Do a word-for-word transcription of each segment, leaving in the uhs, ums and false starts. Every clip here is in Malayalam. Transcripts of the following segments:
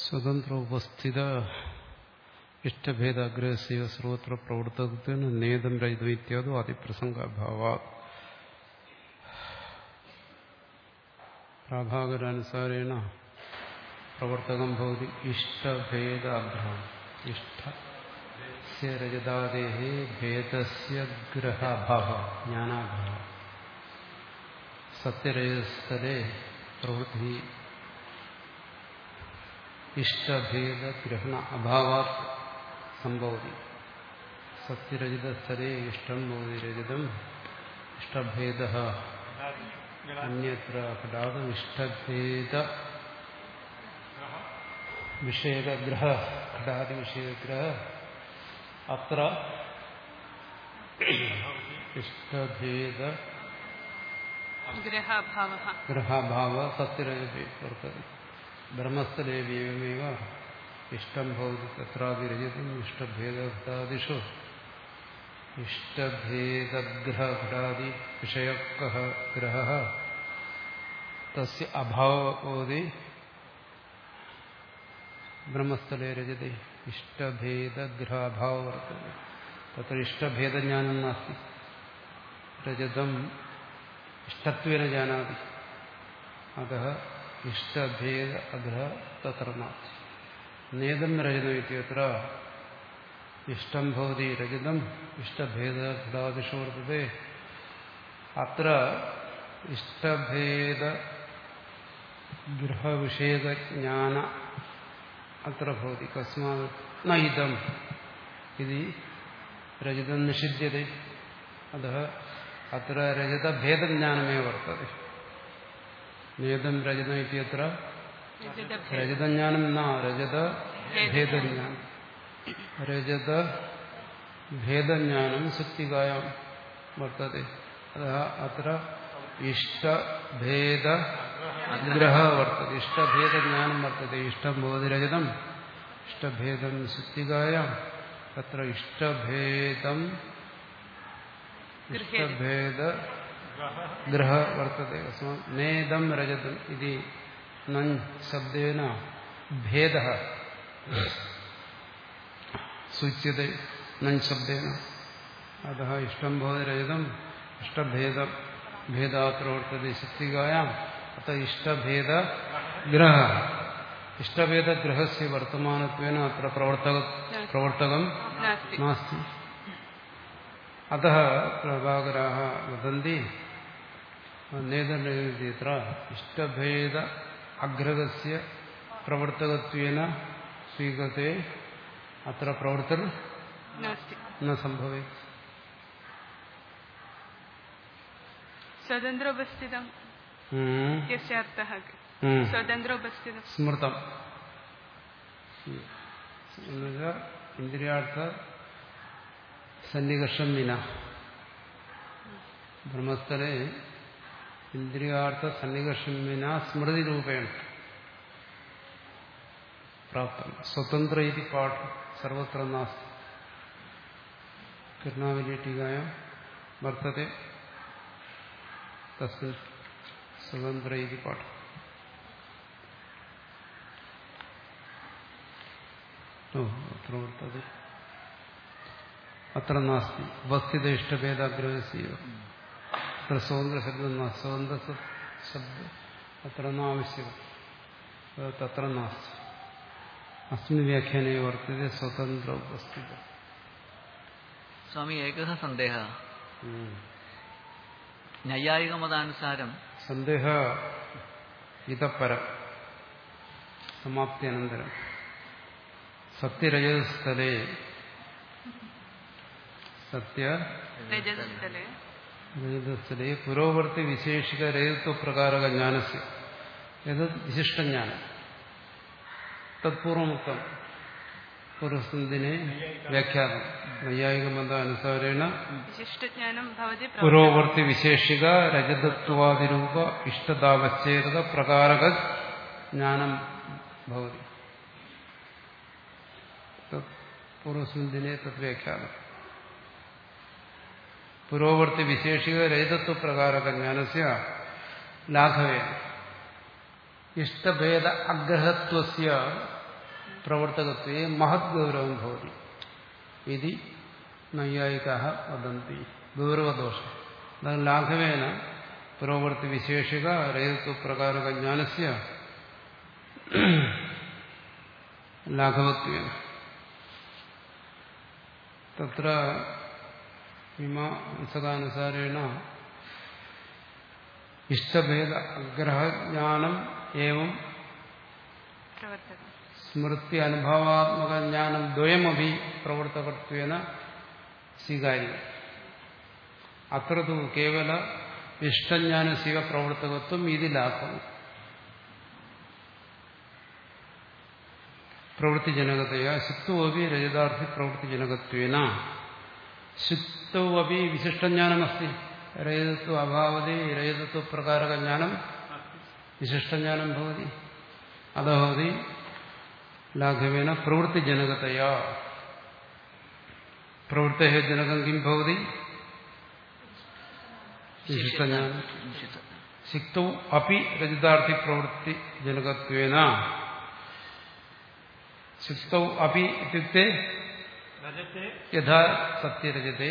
സ്വതന്ത്ര ഉപസ്ഥിത ഇഷ്ടഭേദാഗ്രഹസ്യ സർവത്ര പ്രവർത്തകത്വന് നേതം രഹിതം ഇത്യാദി ആദിപ്രസംഗാഭാവാത് പ്രാഭാകരാനുസാരേണ പ്രവർത്തകം ഭവതി ഇഷ്ടഭേദാഗ്രഹം ഇഷ്ടസ്യ രജതാദേഹ ഭേദസ്യ ഗ്രഹാഭാവ ജ്ഞാനാഭാവ സത്യരജസ്ഥലേ പ്രവൃത്തി ഇഷ്ടഭേദഗ്രഹണ അഭാവാത് സംഭവതി സത്യരജിതസ്ഥലേ ഇഷ്ടം ഭവതി രജിതം ഇഷ്ടഭേദഃ അന്യത്ര ഘടാതം ഇഷ്ടഭേദ വിഷയഗ്രഹ ഘടാതി വിഷയഗ്രഹ അത്ര ഇഷ്ടഭേദ ഗ്രഹാഭാവ സത്യരജതേ വർത്തതി ബ്രഹ്മസ്ഥലേവ്യവമേവ ഇഷ്ടം ഭവതി തത്രാപി രജതം ഇഷ്ടഭേദഘടാദിഷു ഇഷ്ടഭേദഗ്രഹഘടാദി വിഷയകഃ ഗ്രഹഃ തസ്യ അഭാവോ ഭവതി ബ്രഹ്മസ്ഥലേ രജതേ ഇഷ്ടഭേദഗ്രഹാഭാവോ വർത്തതി തത്ര ഇഷ്ടഭേദജ്ഞാനം നാസ്തി രജതം ഇഷ്ടത്വേന ജാനാതി അതഃ ഇഷ്ടഭേദ അഗ്രഹ തത്ര നാസ്തി നേതം രജതം ഇത്യത്ര ഇഷ്ടം ഭവതി രജതം ഇഷ്ടഭേദഘടാദിഷു വർത്തതേ അത്ര ഇഷ്ടഭേദ ഗ്രഹവിഷയകജ്ഞാന അത്ര ഭവതി കസ്മാത് ന ഇദം ഇതി രജതം നിഷിദ്ധ്യതേ അതഃ അത്ര രജതഭേദജ്ഞാനമേ വർത്തതേ നേതം രജതം ഇത്യത്ര രജതജ്ഞാനം ന രജത ഭേദജ്ഞാനം രജത ഭേദജ്ഞാനം സുക്തികായാം വർത്തതേ അതഃ അത്ര ഇഷ്ടഭേദ ഗ്രഹ വർത്തതേ ഇഷ്ടഭേദജ്ഞാനം വർത്തതേ ഇഷ്ടം ഭവതി രജതം ഇഷ്ടഭേദം സുക്തികായാം തത്ര ഇഷ്ടഭേദം ഇഷ്ടഭേദ ഗ്രഹ വർത്തതേ നേദം രജതം ഇതി നൻ ശബ്ദേന ഭേദഃ സൂച്യതേ നൻ ശബ്ദേന അതഃ ഇഷ്ടം ഭവതി രജതം ഇഷ്ടഭേദ ഭേദാത്ര വർത്തതേ ശക്തികായാം അത ഇഷ്ടഭേദ ഗ്രഹ ഇഷ്ടഭേദഗ്രഹസ്യ വർത്തമാനത്വേന അത്ര പ്രവർത്തക പ്രവർത്തകം നാസ്തി അതഃ പ്രഭാകരാः വദന്തി നേതൃത്ര ഇഷ്ടഭേദ അഗ്രഹസ്യ പ്രവർത്തകത്വേന സ്വീകൃതേ അത്ര പ്രവർത്തർ ന സംഭവേത് സ്വതന്ത്രോപസ്ഥിതം യസ്യാർത്ഥഃ സ്വതന്ത്രോപസ്ഥിതം സ്മൃതം എന്നുവെച്ചാൽ ഇന്ദ്രിയാർത്ഥ സന്നികർഷം വിന ബ്രഹ്മസ്ഥലെ ഇന്ദ്രിയാർത്ഥ സന്നികർഷം വിന സ്മൃതി രൂപേണ പ്രാപ്തം സ്വതന്ത്ര ഇതി പാഠം സർവത്ര നാസ്തി കർണാവലി ടീകായാം വർത്തത്തെ തസ്മിൻ സ്വതന്ത്ര ഇതി പാഠം അത്ര വർത്തത്തെ അത്ര നാസ്തി ഉപസ്ഥിത ഇഷ്ടഭേദാഗ്രഹസ്യ അത്ര സ്വതന്ത്ര ശബ്ദം സ്വതന്ത്ര ശബ്ദം അത്ര നാവശ്യം തത്ര നാസ്തി അസ്മിൻ വ്യാഖ്യാനേ വർത്തത്തെ സ്വതന്ത്ര ഉപസ്ഥിത സ്വാമി ഏകഃ സന്ദേഹ നൈയായികമതാനുസാരം സന്ദേഹ ഇതപരം സമാപ്തി അനന്തരം സത്യരജതസ്ഥലേ സത്യ രജതസ്ഥലേ പുരോവർത്തി വിശേഷിക രജത്വ പ്രകാരക ജ്ഞാനസ്യ ഇത് വിശിഷ്ടജ്ഞാനം തത്പൂർവമുക്തം പൂർവസന്ധിനെ വ്യാഖ്യാനം നൈയായികമതാനുസാരേണ പുരോവർത്തി വിശേഷിക രജതത്വാദിരൂപ ഇഷ്ടതാവച്ഛേദക പ്രകാരക ജ്ഞാനം ഭവതി പൂർവസന്ധിനെ തദ്വ്യാഖ്യാനം പുരോവർത്തി വിശേഷിക രജതത്വ പ്രകാരക ജ്ഞാനസ്യ ലാഘവേന ഇഷ്ടഭേദ അഗ്രഹത്വസ്യ പ്രവർത്തകത്വേ മഹത് ഗൗരവം ഭവതി ഇതി നൈയായികാഃ വദന്തി. ഗൗരവദോഷം. അതാണ് ലാഘവേന പുരോവർത്തി വിശേഷിക രജതത്വപ്രകാരക ജ്ഞാനസ്യ ലാഘവത്വേന തത്ര മീമാംസകാനുസാരേണ ഇഷ്ടഭേദ അഗ്രഹജ്ഞാനം ഏവം സ്മൃതി അനുഭവാത്മക ജ്ഞാനം ദ്വയമഭി പ്രവർത്തകത്വേന സ്വീകാര്യം. അത്ര തു കേവല ഇഷ്ടജ്ഞാനശീവ പ്രവർത്തകത്വം ഇതിലാക്കും. പ്രവൃത്തിജനകതയാ ശുക്തോപി രജതാർത്ഥി പ്രവൃത്തിജനകത്വേന ശുക്തോപി വിശിഷ്ടജ്ഞാനമസ്തി. രജതത്വ അഭാവതി രജതത്വപ്രകാരക ജ്ഞാനം വിശിഷ്ടജ്ഞാനം ഭവതി. അതഭവതി ലാഘവേന പ്രവൃത്തിജനകതയാ. പ്രവൃത്തേഹ ജനകം കിം ഭവതി? വിശിഷ്ടജ്ഞാനം. ശുക്തൗ അപി രജതാർത്ഥി പ്രവൃത്തിജനകത്വേന ശുക്തൗ അപി ഇത്യുക്തെ യഥാ സത്യരജതേ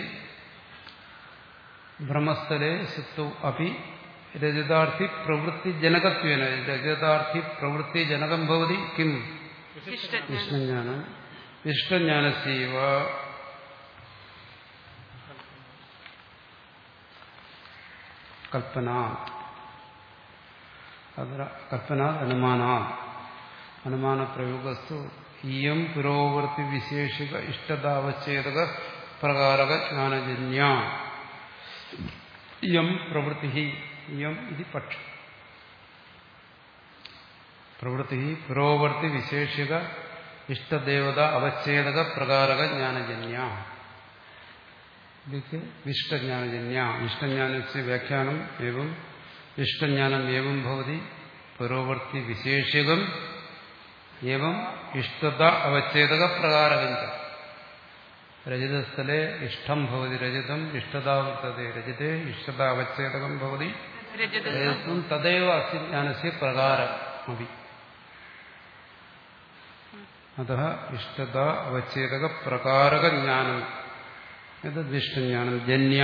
ബ്രഹ്മസ്ഥലേ ശുക്തൗ അപി രജതാർത്ഥി പ്രവൃത്തിജനകത്വേന രജതാർത്ഥി പ്രവൃത്തിജനകം ഭവതി കിം? വിഷ്ണുജ്ഞാനം. വിഷ്ണുജ്ഞാനസ്യൈവ കൽപ്പന. അത്ര കൽപ്പനാത് അനുമാനാത് അനുമാനപ്രയോഗസ്തു ഇയം പുരോവർത്തി വിശേഷിക ഇഷ്ടതാവച്ഛേദക പ്രകാരക ജ്ഞാനജന്യ ഇയം പ്രവൃത്തി ഇയം ഇത് പക്ഷം. പ്രവൃത്തി പുരോവർത്തി വിശേഷിക ഇഷ്ടദേവത അവച്ഛേദക പ്രകാരക ജ്ഞാനജന്യ. ഇതൊക്കെ വിഷ്ടജ്ഞാനജന്യ. ഇഷ്ടജ്ഞാനസ്യ വ്യാഖ്യാനം ഏവം ഇഷ്ടജ്ഞാനം ഏവം ഭവതി പുരോവർത്തി വിശേഷികം ഏവം ഇഷ്ടത അവച്ഛേദക പ്രകാരകം. രജതസ്ഥലേ ഇഷ്ടം ഭവതി രജതം ഇഷ്ടതാവർത്തതേ രജതേ ഇഷ്ടത അവച്ഛേദകം ഭവതി രജതം തദൈവ അസ്യ ജ്ഞാനസ്യ പ്രകാരം അഭി. അതഃ ഇഷ്ടത അവച്ഛേദക പ്രകാരക ജ്ഞാനം ഇത് വിഷ്ണുജ്ഞാനം. ജന്യ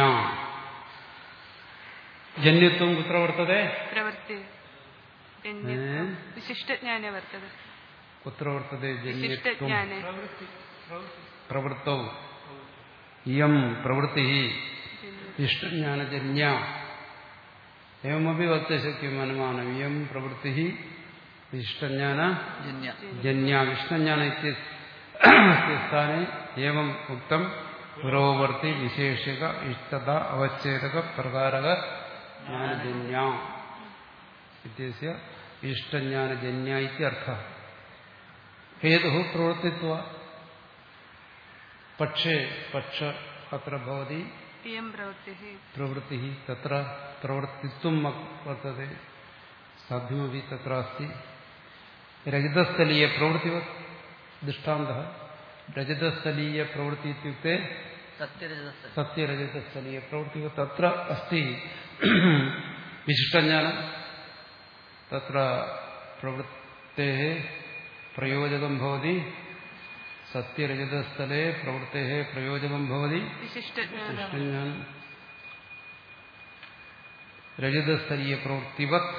ജന്യത്വം കുത്ര വർത്തതേ? വിശിഷ്ടജ്ഞാനെ വർത്തതേ. കുത്ര വർത്തതേ ജന്യത്വം? പ്രവൃത്തൗ ഇയം പ്രവൃത്തി ഇഷ്ടജ്ഞാനജന്യ. ഏവമപി വക്തും ശക്യം അനുമാനം. ഇയം പ്രവൃത്തി ഇഷ്ടജ്ഞാന ജന്യ. വിഷ്ണുജ്ഞാന ഇത്യസ്ഥാനെ ഏവം ഉക്തം പുരോവർത്തി വിശേഷിക ഇഷ്ടത അവച്ഛേദക പ്രകാരക ജ്ഞാനജന്യ ഇത്യസ്യ ഇഷ്ടജ്ഞാനജന്യ ഇത്യർത്ഥഃ. ഹേതുഃ പ്രവൃത്തിത്വ. പക്ഷേ പക്ഷ അത്ര ഭവതി പ്രവൃത്തി തത്ര പ്രവൃത്തിത്വം വർത്തതേ. സാധ്യമപി തത്ര അസ്തി. രജതസ്ഥലീയ പ്രവൃത്തിവത് ദൃഷ്ടാന്തഃ. രജതസ്ഥലീയ പ്രവൃത്തി ഇത്യുക്തെ സത്യരജതസ്ഥലീയ പ്രവൃത്തിവത് തത്ര അസ്തി വിശിഷ്ടജ്ഞാനം. തത്ര പ്രവൃത്തേഃ പ്രയോജകം ഭവതി. സത്യരജതസ്ഥലേ പ്രവൃത്തേഃ പ്രയോജകം ഭവതി വിശിഷ്ടജ്ഞാനം. രജതസ്ഥലീയ പ്രവൃത്തിവത്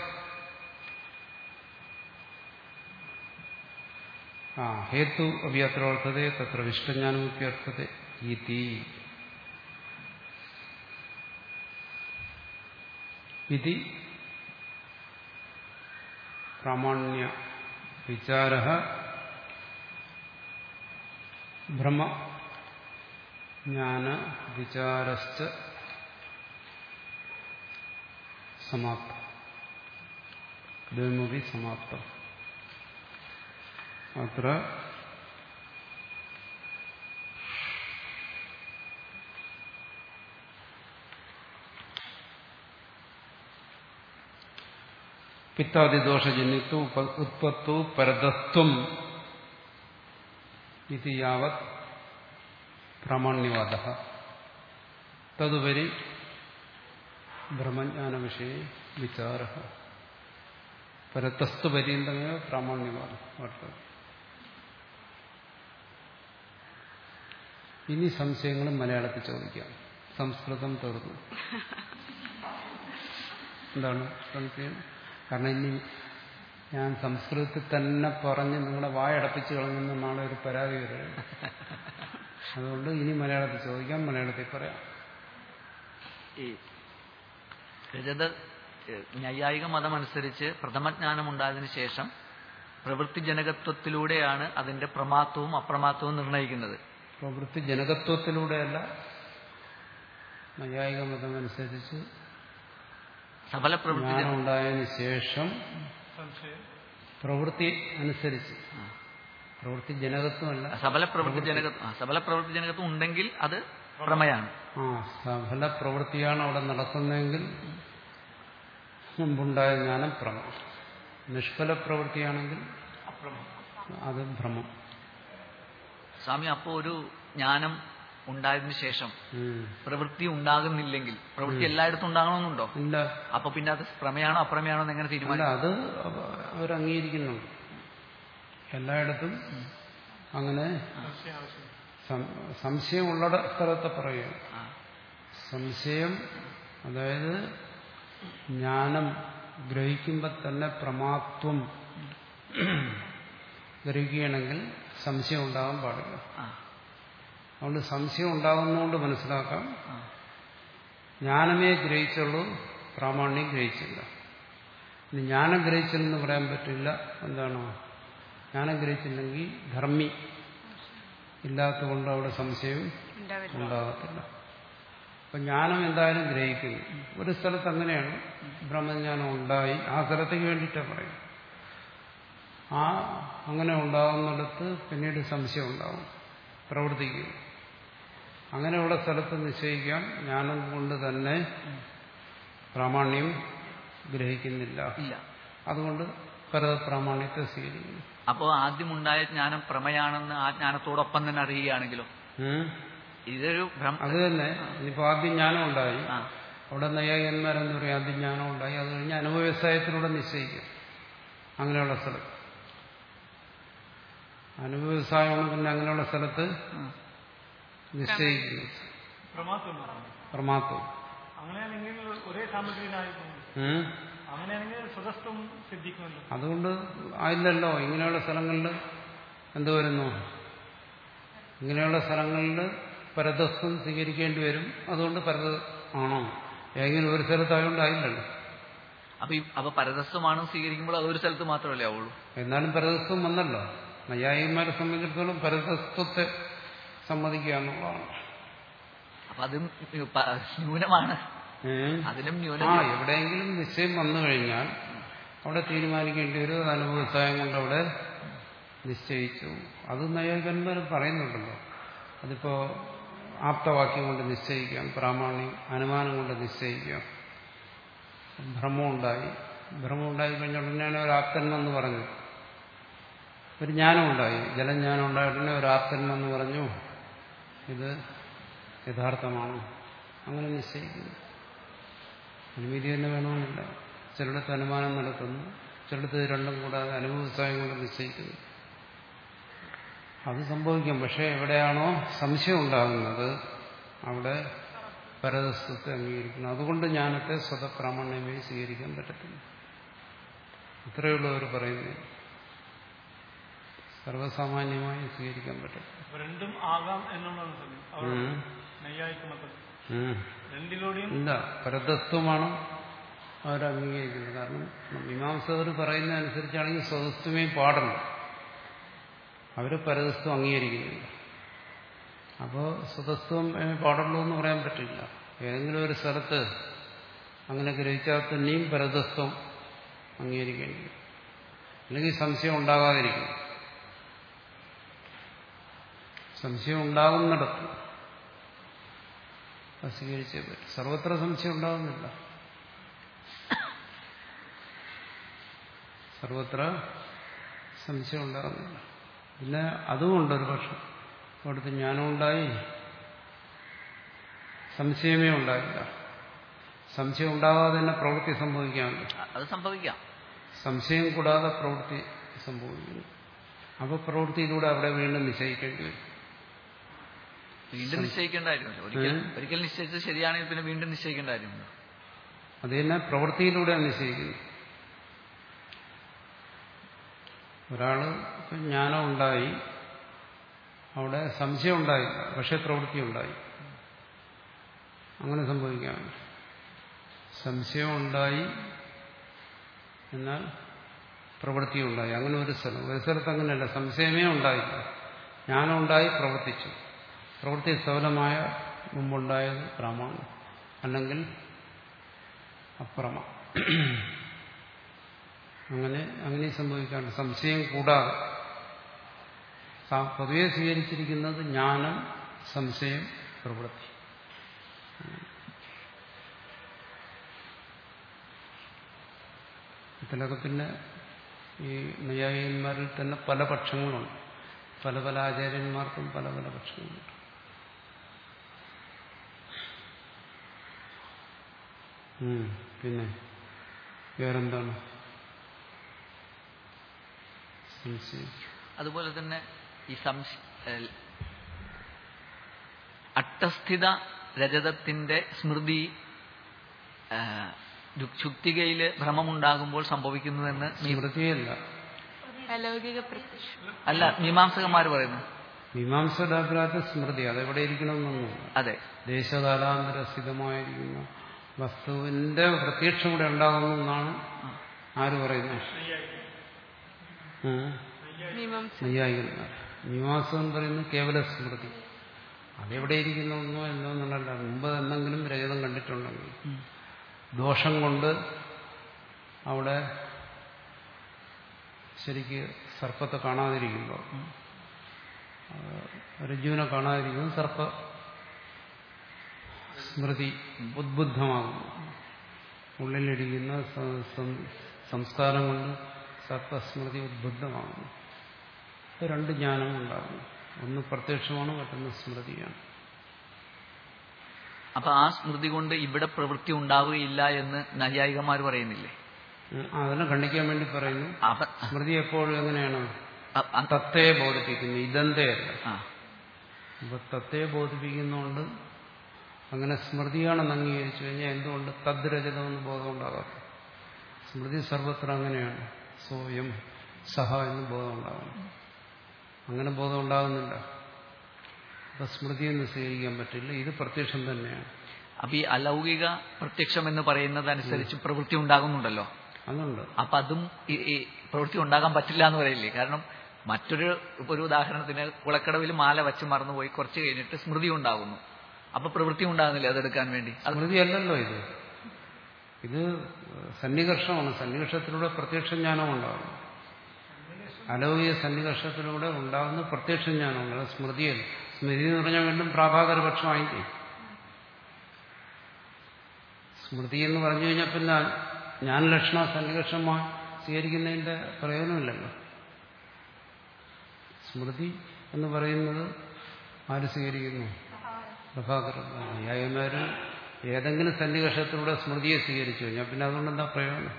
ഹേതു അപി അത്ര വർത്തതേ തത്ര വിശിഷ്ടജ്ഞാനമപി വർത്തതേ ഇതി. ഇതി പ്രാമാണ്യ വിചാരഃ ബ്രഹ്മജ്ഞാന വിചാരശ്ച സമാപ്തം. ദ്വയമപി സമാപ്തം. അത്ര പിത്താദിദോഷജന്യത്വ ഉത്പത്തോ പരതത്വം ഇതി യാവത് പ്രാമാണ്യവാദഃ. തദുപരി ബ്രഹ്മജ്ഞാനവിഷയെ വിചാരഃ പരതസ്തു പര്യന്തമേവ പ്രാമാണ്യവാദം വർത്തते. ഇനി സംശയങ്ങളും മലയാളത്തിൽ ചോദിക്കാം. സംസ്കൃതം തീർന്നു. എന്താണ് സംശയം? കാരണം ഇനി ഞാൻ സംസ്കൃതത്തിൽ തന്നെ പറഞ്ഞ് നിങ്ങളെ വായടപ്പിച്ച് കളഞ്ഞെന്ന് നാളെ ഒരു പരാതി വരും. അതുകൊണ്ട് ഇനി മലയാളത്തിൽ ചോദിക്കാം, മലയാളത്തിൽ പറയാം. ഈ രജത നൈയായിക മതമനുസരിച്ച് പ്രഥമജ്ഞാനം ഉണ്ടായതിനു ശേഷം പ്രവൃത്തിജനകത്വത്തിലൂടെയാണ് അതിന്റെ പ്രമാത്വവും അപ്രമാത്വവും നിർണ്ണയിക്കുന്നത്. പ്രവൃത്തി ജനകത്വത്തിലൂടെയല്ല, നൈയായിക മതമനുസരിച്ച് സഫല പ്രവൃത്തി ജ്ഞാനം ഉണ്ടായതിനു ശേഷം പ്രവൃത്തി അനുസരിച്ച്, പ്രവൃത്തി ജനകത്വമല്ല, സഫല പ്രവൃത്തി ജനകത്വം സഫല പ്രവൃത്തി ജനകത്വം ഉണ്ടെങ്കിൽ അത് പ്രമയാണ്. ആ സഫല പ്രവൃത്തിയാണ് അവിടെ നടക്കുന്നതെങ്കിൽ മുമ്പുണ്ടായ ജ്ഞാനം പ്രമം. നിഷ്ഫല പ്രവൃത്തിയാണെങ്കിൽ അത് ഭ്രമം. സ്വാമി, അപ്പോ ഒരു ജ്ഞാനം ഉണ്ടായതിനു ശേഷം പ്രവൃത്തി ഉണ്ടാകുന്നില്ലെങ്കിൽ പ്രവൃത്തി എല്ലായിടത്തും ഉണ്ടാകണമെന്നുണ്ടോ? ഇല്ല. അപ്പൊ പിന്നെ അത് പ്രമയാണോ അപ്രമയാണോ എന്ന് എങ്ങനെ തീരുമാനം? അത് അവർ അംഗീകരിക്കുന്നുണ്ട്. എല്ലായിടത്തും അങ്ങനെ സംശയമുള്ള സ്ഥലത്തെ പറയുക. സംശയം, അതായത് ജ്ഞാനം ഗ്രഹിക്കുമ്പോൾ തന്നെ പ്രമാത്വം ഗ്രഹിക്കുകയാണെങ്കിൽ സംശയം ഉണ്ടാകാൻ പാടില്ല. അതുകൊണ്ട് സംശയം ഉണ്ടാകുന്നതുകൊണ്ട് മനസ്സിലാക്കാം, ജ്ഞാനമേ ഗ്രഹിച്ചുള്ളൂ, പ്രാമാണ്യം ഗ്രഹിച്ചില്ല. ഇനി ജ്ഞാനം ഗ്രഹിച്ചില്ലെന്ന് പറയാൻ പറ്റില്ല. എന്താണോ ജ്ഞാനം ഗ്രഹിച്ചില്ലെങ്കിൽ ധർമ്മി ഇല്ലാത്തതുകൊണ്ട് അവിടെ സംശയം ഉണ്ടാകത്തില്ല. അപ്പൊ ജ്ഞാനം എന്തായാലും ഗ്രഹിക്കുന്നു. ഒരു സ്ഥലത്ത് അങ്ങനെയാണ്, ബ്രഹ്മജ്ഞാനം ഉണ്ടായി, ആ സ്ഥലത്തേക്ക് വേണ്ടിയിട്ടാണ് പറയും. ആ അങ്ങനെ ഉണ്ടാകുന്നിടത്ത് പിന്നീട് സംശയം ഉണ്ടാകും, പ്രവർത്തിക്കും. അങ്ങനെയുള്ള സ്ഥലത്ത് നിശ്ചയിക്കാം ജ്ഞാനം കൊണ്ട് തന്നെ പ്രാമാണ്യം ഗ്രഹിക്കുന്നില്ല, അതുകൊണ്ട് പരപ്രാമാണ്യത്തെ സ്വീകരിക്കുന്നു. അപ്പോൾ ആദ്യമുണ്ടായ ജ്ഞാനം പ്രമയാണെന്ന് ആ ജ്ഞാനത്തോടൊപ്പം തന്നെ അറിയുകയാണെങ്കിലോ? ഇതൊരു അത് തന്നെ. ഇനിയിപ്പോ ആദ്യം ജ്ഞാനം ഉണ്ടായി, അവിടെ നൈയായികന്മാരെന്ന് പറയും ആദ്യം ജ്ഞാനം ഉണ്ടായി, അത് കഴിഞ്ഞ് അനുഭവവ്യവസായത്തിലൂടെ നിശ്ചയിക്കും. അങ്ങനെയുള്ള സ്ഥലത്ത് അനുഭവവ്യവസായമാണ്, പിന്നെ അങ്ങനെയുള്ള സ്ഥലത്ത് നിശ്ചയിക്കുന്നു പ്രമാത്വം. അതുകൊണ്ട് ആയില്ലല്ലോ. ഇങ്ങനെയുള്ള സ്ഥലങ്ങളിൽ എന്ത് വരുന്നു? ഇങ്ങനെയുള്ള സ്ഥലങ്ങളിൽ പരതത്വം സ്വീകരിക്കേണ്ടി വരും. അതുകൊണ്ട് പരത ആണോ? ഏതെങ്കിലും ഒരു സ്ഥലത്തായതുകൊണ്ട് ആയില്ലല്ലോ. അപ്പൊ അപ്പൊ പരതത്വമാണ് സ്വീകരിക്കുമ്പോൾ അതൊരു സ്ഥലത്ത് മാത്രമല്ലേ ആവുള്ളൂ. എന്നാലും പരതത്വം വന്നല്ലോ. നൈയായികന്മാരെ സംബന്ധിച്ചിടത്തോളം പരതത്വത്തെ സമ്മതിക്കുക എന്നുള്ളതാണ്. അപ്പൊ അതും ന്യൂനമാണ്. അതിനും ന്യൂനം. ആ എവിടെയെങ്കിലും നിശ്ചയം വന്നു കഴിഞ്ഞാൽ അവിടെ തീരുമാനിക്കേണ്ടി വരും. അത് അനുഭവസായം കൊണ്ട് അവിടെ നിശ്ചയിച്ചു. അത് നൈയായികന്മാർ പറയുന്നുണ്ടല്ലോ. അതിപ്പോ ആപ്തവാക്യം കൊണ്ട് നിശ്ചയിക്കാം, പ്രാമാണ്യം അനുമാനം കൊണ്ട് നിശ്ചയിക്കാം. ഭ്രമം ഉണ്ടായി, ഭ്രമം ഉണ്ടായി കഴിഞ്ഞ ഉടനെയാണ് ഒരു ആപ്തന്മെന്ന് പറഞ്ഞു. ഒരു ജ്ഞാനം ഉണ്ടായി, ജലജ്ഞാനം ഉണ്ടായ ഉടനെ ഒരു ആപ്തന്മെന്ന് പറഞ്ഞു ഇത് യഥാർത്ഥമാണ്. അങ്ങനെ നിശ്ചയിക്കുന്നു. അനുമതി തന്നെ വേണമെന്നില്ല. ചിലയിടത്ത് അനുമാനം നടത്തുന്നു, ചിലയിടത്ത് രണ്ടും കൂടാതെ അനുഭവസായം കൊണ്ട് നിശ്ചയിക്കുന്നു. അത് സംഭവിക്കാം. പക്ഷെ എവിടെയാണോ സംശയം ഉണ്ടാകുന്നത് അവിടെ പരതത്വത്തെ അംഗീകരിക്കുന്നു. അതുകൊണ്ട് ജ്ഞാനത്തെ സ്വതപ്രാമാണ്യമായി സ്വീകരിക്കാൻ പറ്റത്തില്ല. ഇത്രയേ ഉള്ളൂ അവർ പറയുന്നത്. സർവസാമാന്യമായി സ്വീകരിക്കാൻ പറ്റും. രണ്ടും ആകാം എന്നുള്ളതാണ്. ഇല്ല, പരതത്വമാണ് അവർ അംഗീകരിക്കുന്നത്. കാരണം മീമാംസകർ പറയുന്ന അനുസരിച്ചാണെങ്കിൽ സ്വതത്വമേ പാടുന്നു. അവർ പരതത്വം അംഗീകരിക്കുന്നില്ല. അപ്പോൾ സ്വതത്വം പാടുള്ളൂ എന്ന് പറയാൻ പറ്റില്ല. ഏതെങ്കിലും ഒരു സ്ഥലത്ത് അങ്ങനെ ഗ്രഹിച്ചാൽ തന്നെയും പരതത്വം അംഗീകരിക്കേണ്ടി വരും. അല്ലെങ്കിൽ സംശയം ഉണ്ടാകാതിരിക്കും. സംശയം ഉണ്ടാകുന്നിടത്ത് അത് സ്വീകരിച്ചേ പറ്റും. സർവത്ര സംശയം ഉണ്ടാകുന്നില്ല. സർവത്ര സംശയം ഉണ്ടാകുന്നില്ല. പിന്നെ അതുകൊണ്ടൊരു പക്ഷം അവിടുത്തെ ജ്ഞാനം ഉണ്ടായി, സംശയമേ ഉണ്ടായില്ല. സംശയം ഉണ്ടാകാതെ തന്നെ പ്രവൃത്തി സംഭവിക്കാമല്ലോ. അത് സംഭവിക്കാം. സംശയം കൂടാതെ പ്രവൃത്തി സംഭവിക്കുന്നു. അപ്പോൾ പ്രവൃത്തിയിലൂടെ അവിടെ വീണ്ടും നിശ്ചയിക്കേണ്ടി വരും. വീണ്ടും നിശ്ചയിക്കേണ്ട കാര്യമില്ല. ഒരിക്കൽ ഒരിക്കൽ നിശ്ചയിച്ചത് ശരിയാണെങ്കിൽ പിന്നെ വീണ്ടും നിശ്ചയിക്കേണ്ട കാര്യമില്ല. അത് തന്നെ പ്രവൃത്തിയിലൂടെയാണ് നിശ്ചയിക്കുന്നത്. ഒരാള് ജ്ഞാനം ഉണ്ടായി, അവിടെ സംശയം ഉണ്ടായില്ല, പക്ഷെ പ്രവൃത്തി ഉണ്ടായി. അങ്ങനെ സംഭവിക്കാം. സംശയം ഉണ്ടായി എന്നാൽ പ്രവൃത്തി ഉണ്ടായി. അങ്ങനെ ഒരു സ്ഥലം ഒരു സ്ഥലത്ത് അങ്ങനെയല്ല, സംശയമേ ഉണ്ടായില്ല, ജ്ഞാനം ഉണ്ടായി, പ്രവർത്തിച്ചു. പ്രവൃത്തി സഫലമായ മുമ്പുണ്ടായത് പ്രമാണം, അല്ലെങ്കിൽ അപ്രമ. അങ്ങനെ അങ്ങനെ സംഭവിക്കാറുണ്ട്. സംശയം കൂടാതെ പൊതുവെ സ്വീകരിച്ചിരിക്കുന്നത് ജ്ഞാനം, സംശയം, പ്രവൃത്തി. ഇതിലൊക്കെ പിന്നെ ഈ നൈയായികന്മാരിൽ തന്നെ പല പക്ഷങ്ങളുണ്ട്. പല പല ആചാര്യന്മാർക്കും പല പല പക്ഷങ്ങളുണ്ട്. പിന്നെ വേറെന്താണ് സംശയം? അതുപോലെ തന്നെ ഈ സംശയ അട്ടസ്ഥിത രജതത്തിന്റെ സ്മൃതി ശുക്തികയില് ഭ്രമമുണ്ടാകുമ്പോൾ സംഭവിക്കുന്നതെന്ന് സ്മൃതിയല്ല, അലൗകിക പ്രത്യക്ഷം അല്ല മീമാംസകന്മാർ പറയുന്നു. മീമാംസയുടെ അഭിപ്രായത്തിൽ സ്മൃതി അതെവിടെ ഇരിക്കണമെന്നൊന്നും. അതെ, ദേശകാലാന്തര സ്ഥിതമായിരിക്കുന്ന വസ്തുവിന്റെ പ്രത്യക്ഷം ഇവിടെ ഉണ്ടാകുന്നു എന്നാണ് ആര് പറയുന്നത്? നൈയായികന്മാർ. മീമാംസകൻ പറയുന്നത് കേവല സ്മൃതി. അതെവിടെ ഇരിക്കുന്നോ എന്നോ എന്നുള്ളതല്ല. മുമ്പ് എന്തെങ്കിലും രജതം കണ്ടിട്ടുണ്ടെങ്കിൽ ദോഷം കൊണ്ട് അവിടെ ശരിക്ക് സർപ്പത്തെ കാണാതിരിക്കുമ്പോൾ, രജ്ജുവിനെ കാണാതിരിക്കുമ്പോൾ സർപ്പ സ്മൃതി ഉദ്ബുദ്ധമാകുന്നു. ഉള്ളിലിരിക്കുന്ന സംസ്കാരം കൊണ്ട് സർപ്പസ്മൃതി ഉദ്ബുദ്ധമാകുന്നു. രണ്ട് ജ്ഞാനം ഉണ്ടാകുന്നു. ഒന്ന് പ്രത്യക്ഷമാണ്, മറ്റൊന്ന് സ്മൃതിയാണ്. അപ്പൊ ആ സ്മൃതി കൊണ്ട് ഇവിടെ പ്രവൃത്തി ഉണ്ടാവുകയില്ല എന്ന് നൈയായികന്മാർ പറയുന്നില്ലേ? അതിനെ ഖണ്ഡിക്കാൻ വേണ്ടി പറയുന്നു. സ്മൃതി എപ്പോഴും എങ്ങനെയാണ്? തത്വയെ ബോധിപ്പിക്കുന്നു, ഇതന്തയല്ല. അപ്പൊ തത്വയെ ബോധിപ്പിക്കുന്നതുകൊണ്ട് അങ്ങനെ സ്മൃതിയാണെന്ന് അംഗീകരിച്ചു കഴിഞ്ഞാൽ എന്തുകൊണ്ട് തദ്രജതമെന്ന് ബോധം ഉണ്ടാകാത്ത? സ്മൃതി സർവത്ര അങ്ങനെയാണ്. സ്വയം സഹ എന്ന് ബോധം ഉണ്ടാകണം. അങ്ങനെ ബോധം ഉണ്ടാകുന്നില്ല. അപ്പൊ സ്മൃതിയൊന്നും സ്വീകരിക്കാൻ പറ്റില്ല. ഇത് പ്രത്യക്ഷം തന്നെയാണ്. അപ്പൊ ഈ അലൗകിക പ്രത്യക്ഷം എന്ന് പറയുന്നതനുസരിച്ച് പ്രവൃത്തി ഉണ്ടാകുന്നുണ്ടല്ലോ. അതുണ്ട്. അപ്പൊ അതും ഈ പ്രവൃത്തി ഉണ്ടാകാൻ പറ്റില്ല എന്ന് പറയില്ലേ? കാരണം മറ്റൊരു ഒരു ഉദാഹരണത്തിന് കുളക്കടവിൽ മാല വെച്ച് മറന്നുപോയി കുറച്ച് കഴിഞ്ഞിട്ട് സ്മൃതി ഉണ്ടാകുന്നു. അപ്പൊ പ്രവൃത്തി ഉണ്ടാകുന്നില്ല അതെടുക്കാൻ വേണ്ടി. സ്മൃതി അല്ലല്ലോ ഇത്. ഇത് സന്നികർഷമാണ്. സന്നികർഷത്തിലൂടെ പ്രത്യക്ഷ ജ്ഞാനം ഉണ്ടാകുന്നു. അലൗകിക സന്നികർഷത്തിലൂടെ ഉണ്ടാകുന്ന പ്രത്യക്ഷ ജ്ഞാനമുണ്ട്. അത് സ്മൃതിയല്ല. സ്മൃതി എന്ന് പറഞ്ഞാൽ വീണ്ടും പ്രാഭാകര പക്ഷമായില്ലേ. സ്മൃതി എന്ന് പറഞ്ഞു കഴിഞ്ഞാൽ പിന്നെ ജ്ഞാനലക്ഷണ സന്നികർഷമായി സ്വീകരിക്കുന്നതിന്റെ പ്രയോജനമില്ലല്ലോ. സ്മൃതി എന്ന് പറയുന്നത് ആര് സ്വീകരിക്കുന്നു? പ്രഭാകരൻ. ന്യായന്മാര് ഏതെങ്കിലും സന്നികർഷത്തിലൂടെ സ്മൃതിയെ സ്വീകരിച്ചു കഴിഞ്ഞാൽ പിന്നെ അതുകൊണ്ട് എന്താ പ്രയോജനം?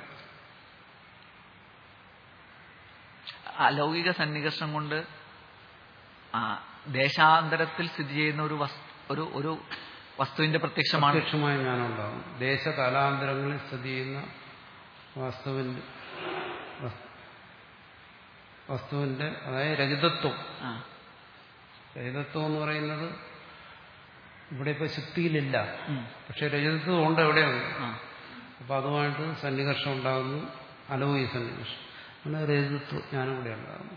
അലൗകിക സന്നികർഷം കൊണ്ട് ദേശാന്തരത്തിൽ സ്ഥിതി ചെയ്യുന്ന ഒരു ഒരു ഒരു വസ്തുവിന്റെ പ്രത്യക്ഷമാണ് പ്രത്യക്ഷമായ ജ്ഞാനം ഉണ്ടാകും. ദേശകാലാന്തരങ്ങളിൽ സ്ഥിതി ചെയ്യുന്ന വസ്തുവിന്റെ വസ്തുവിന്റെ അതായത് രജതത്വം. രജതത്വം എന്ന് പറയുന്നത് ഇവിടെ ഇപ്പൊ ശുദ്ധിയിലില്ല, പക്ഷെ രജതത്വം ഉണ്ട്, എവിടെയുണ്ട്. അപ്പൊ അതുമായിട്ട് സന്നികർഷം ഉണ്ടാകുന്നു, അലൗകിക സന്നികർഷം. അങ്ങനെ രജതത്വ ജ്ഞാനം ഇവിടെ ഉണ്ടാകുന്നു.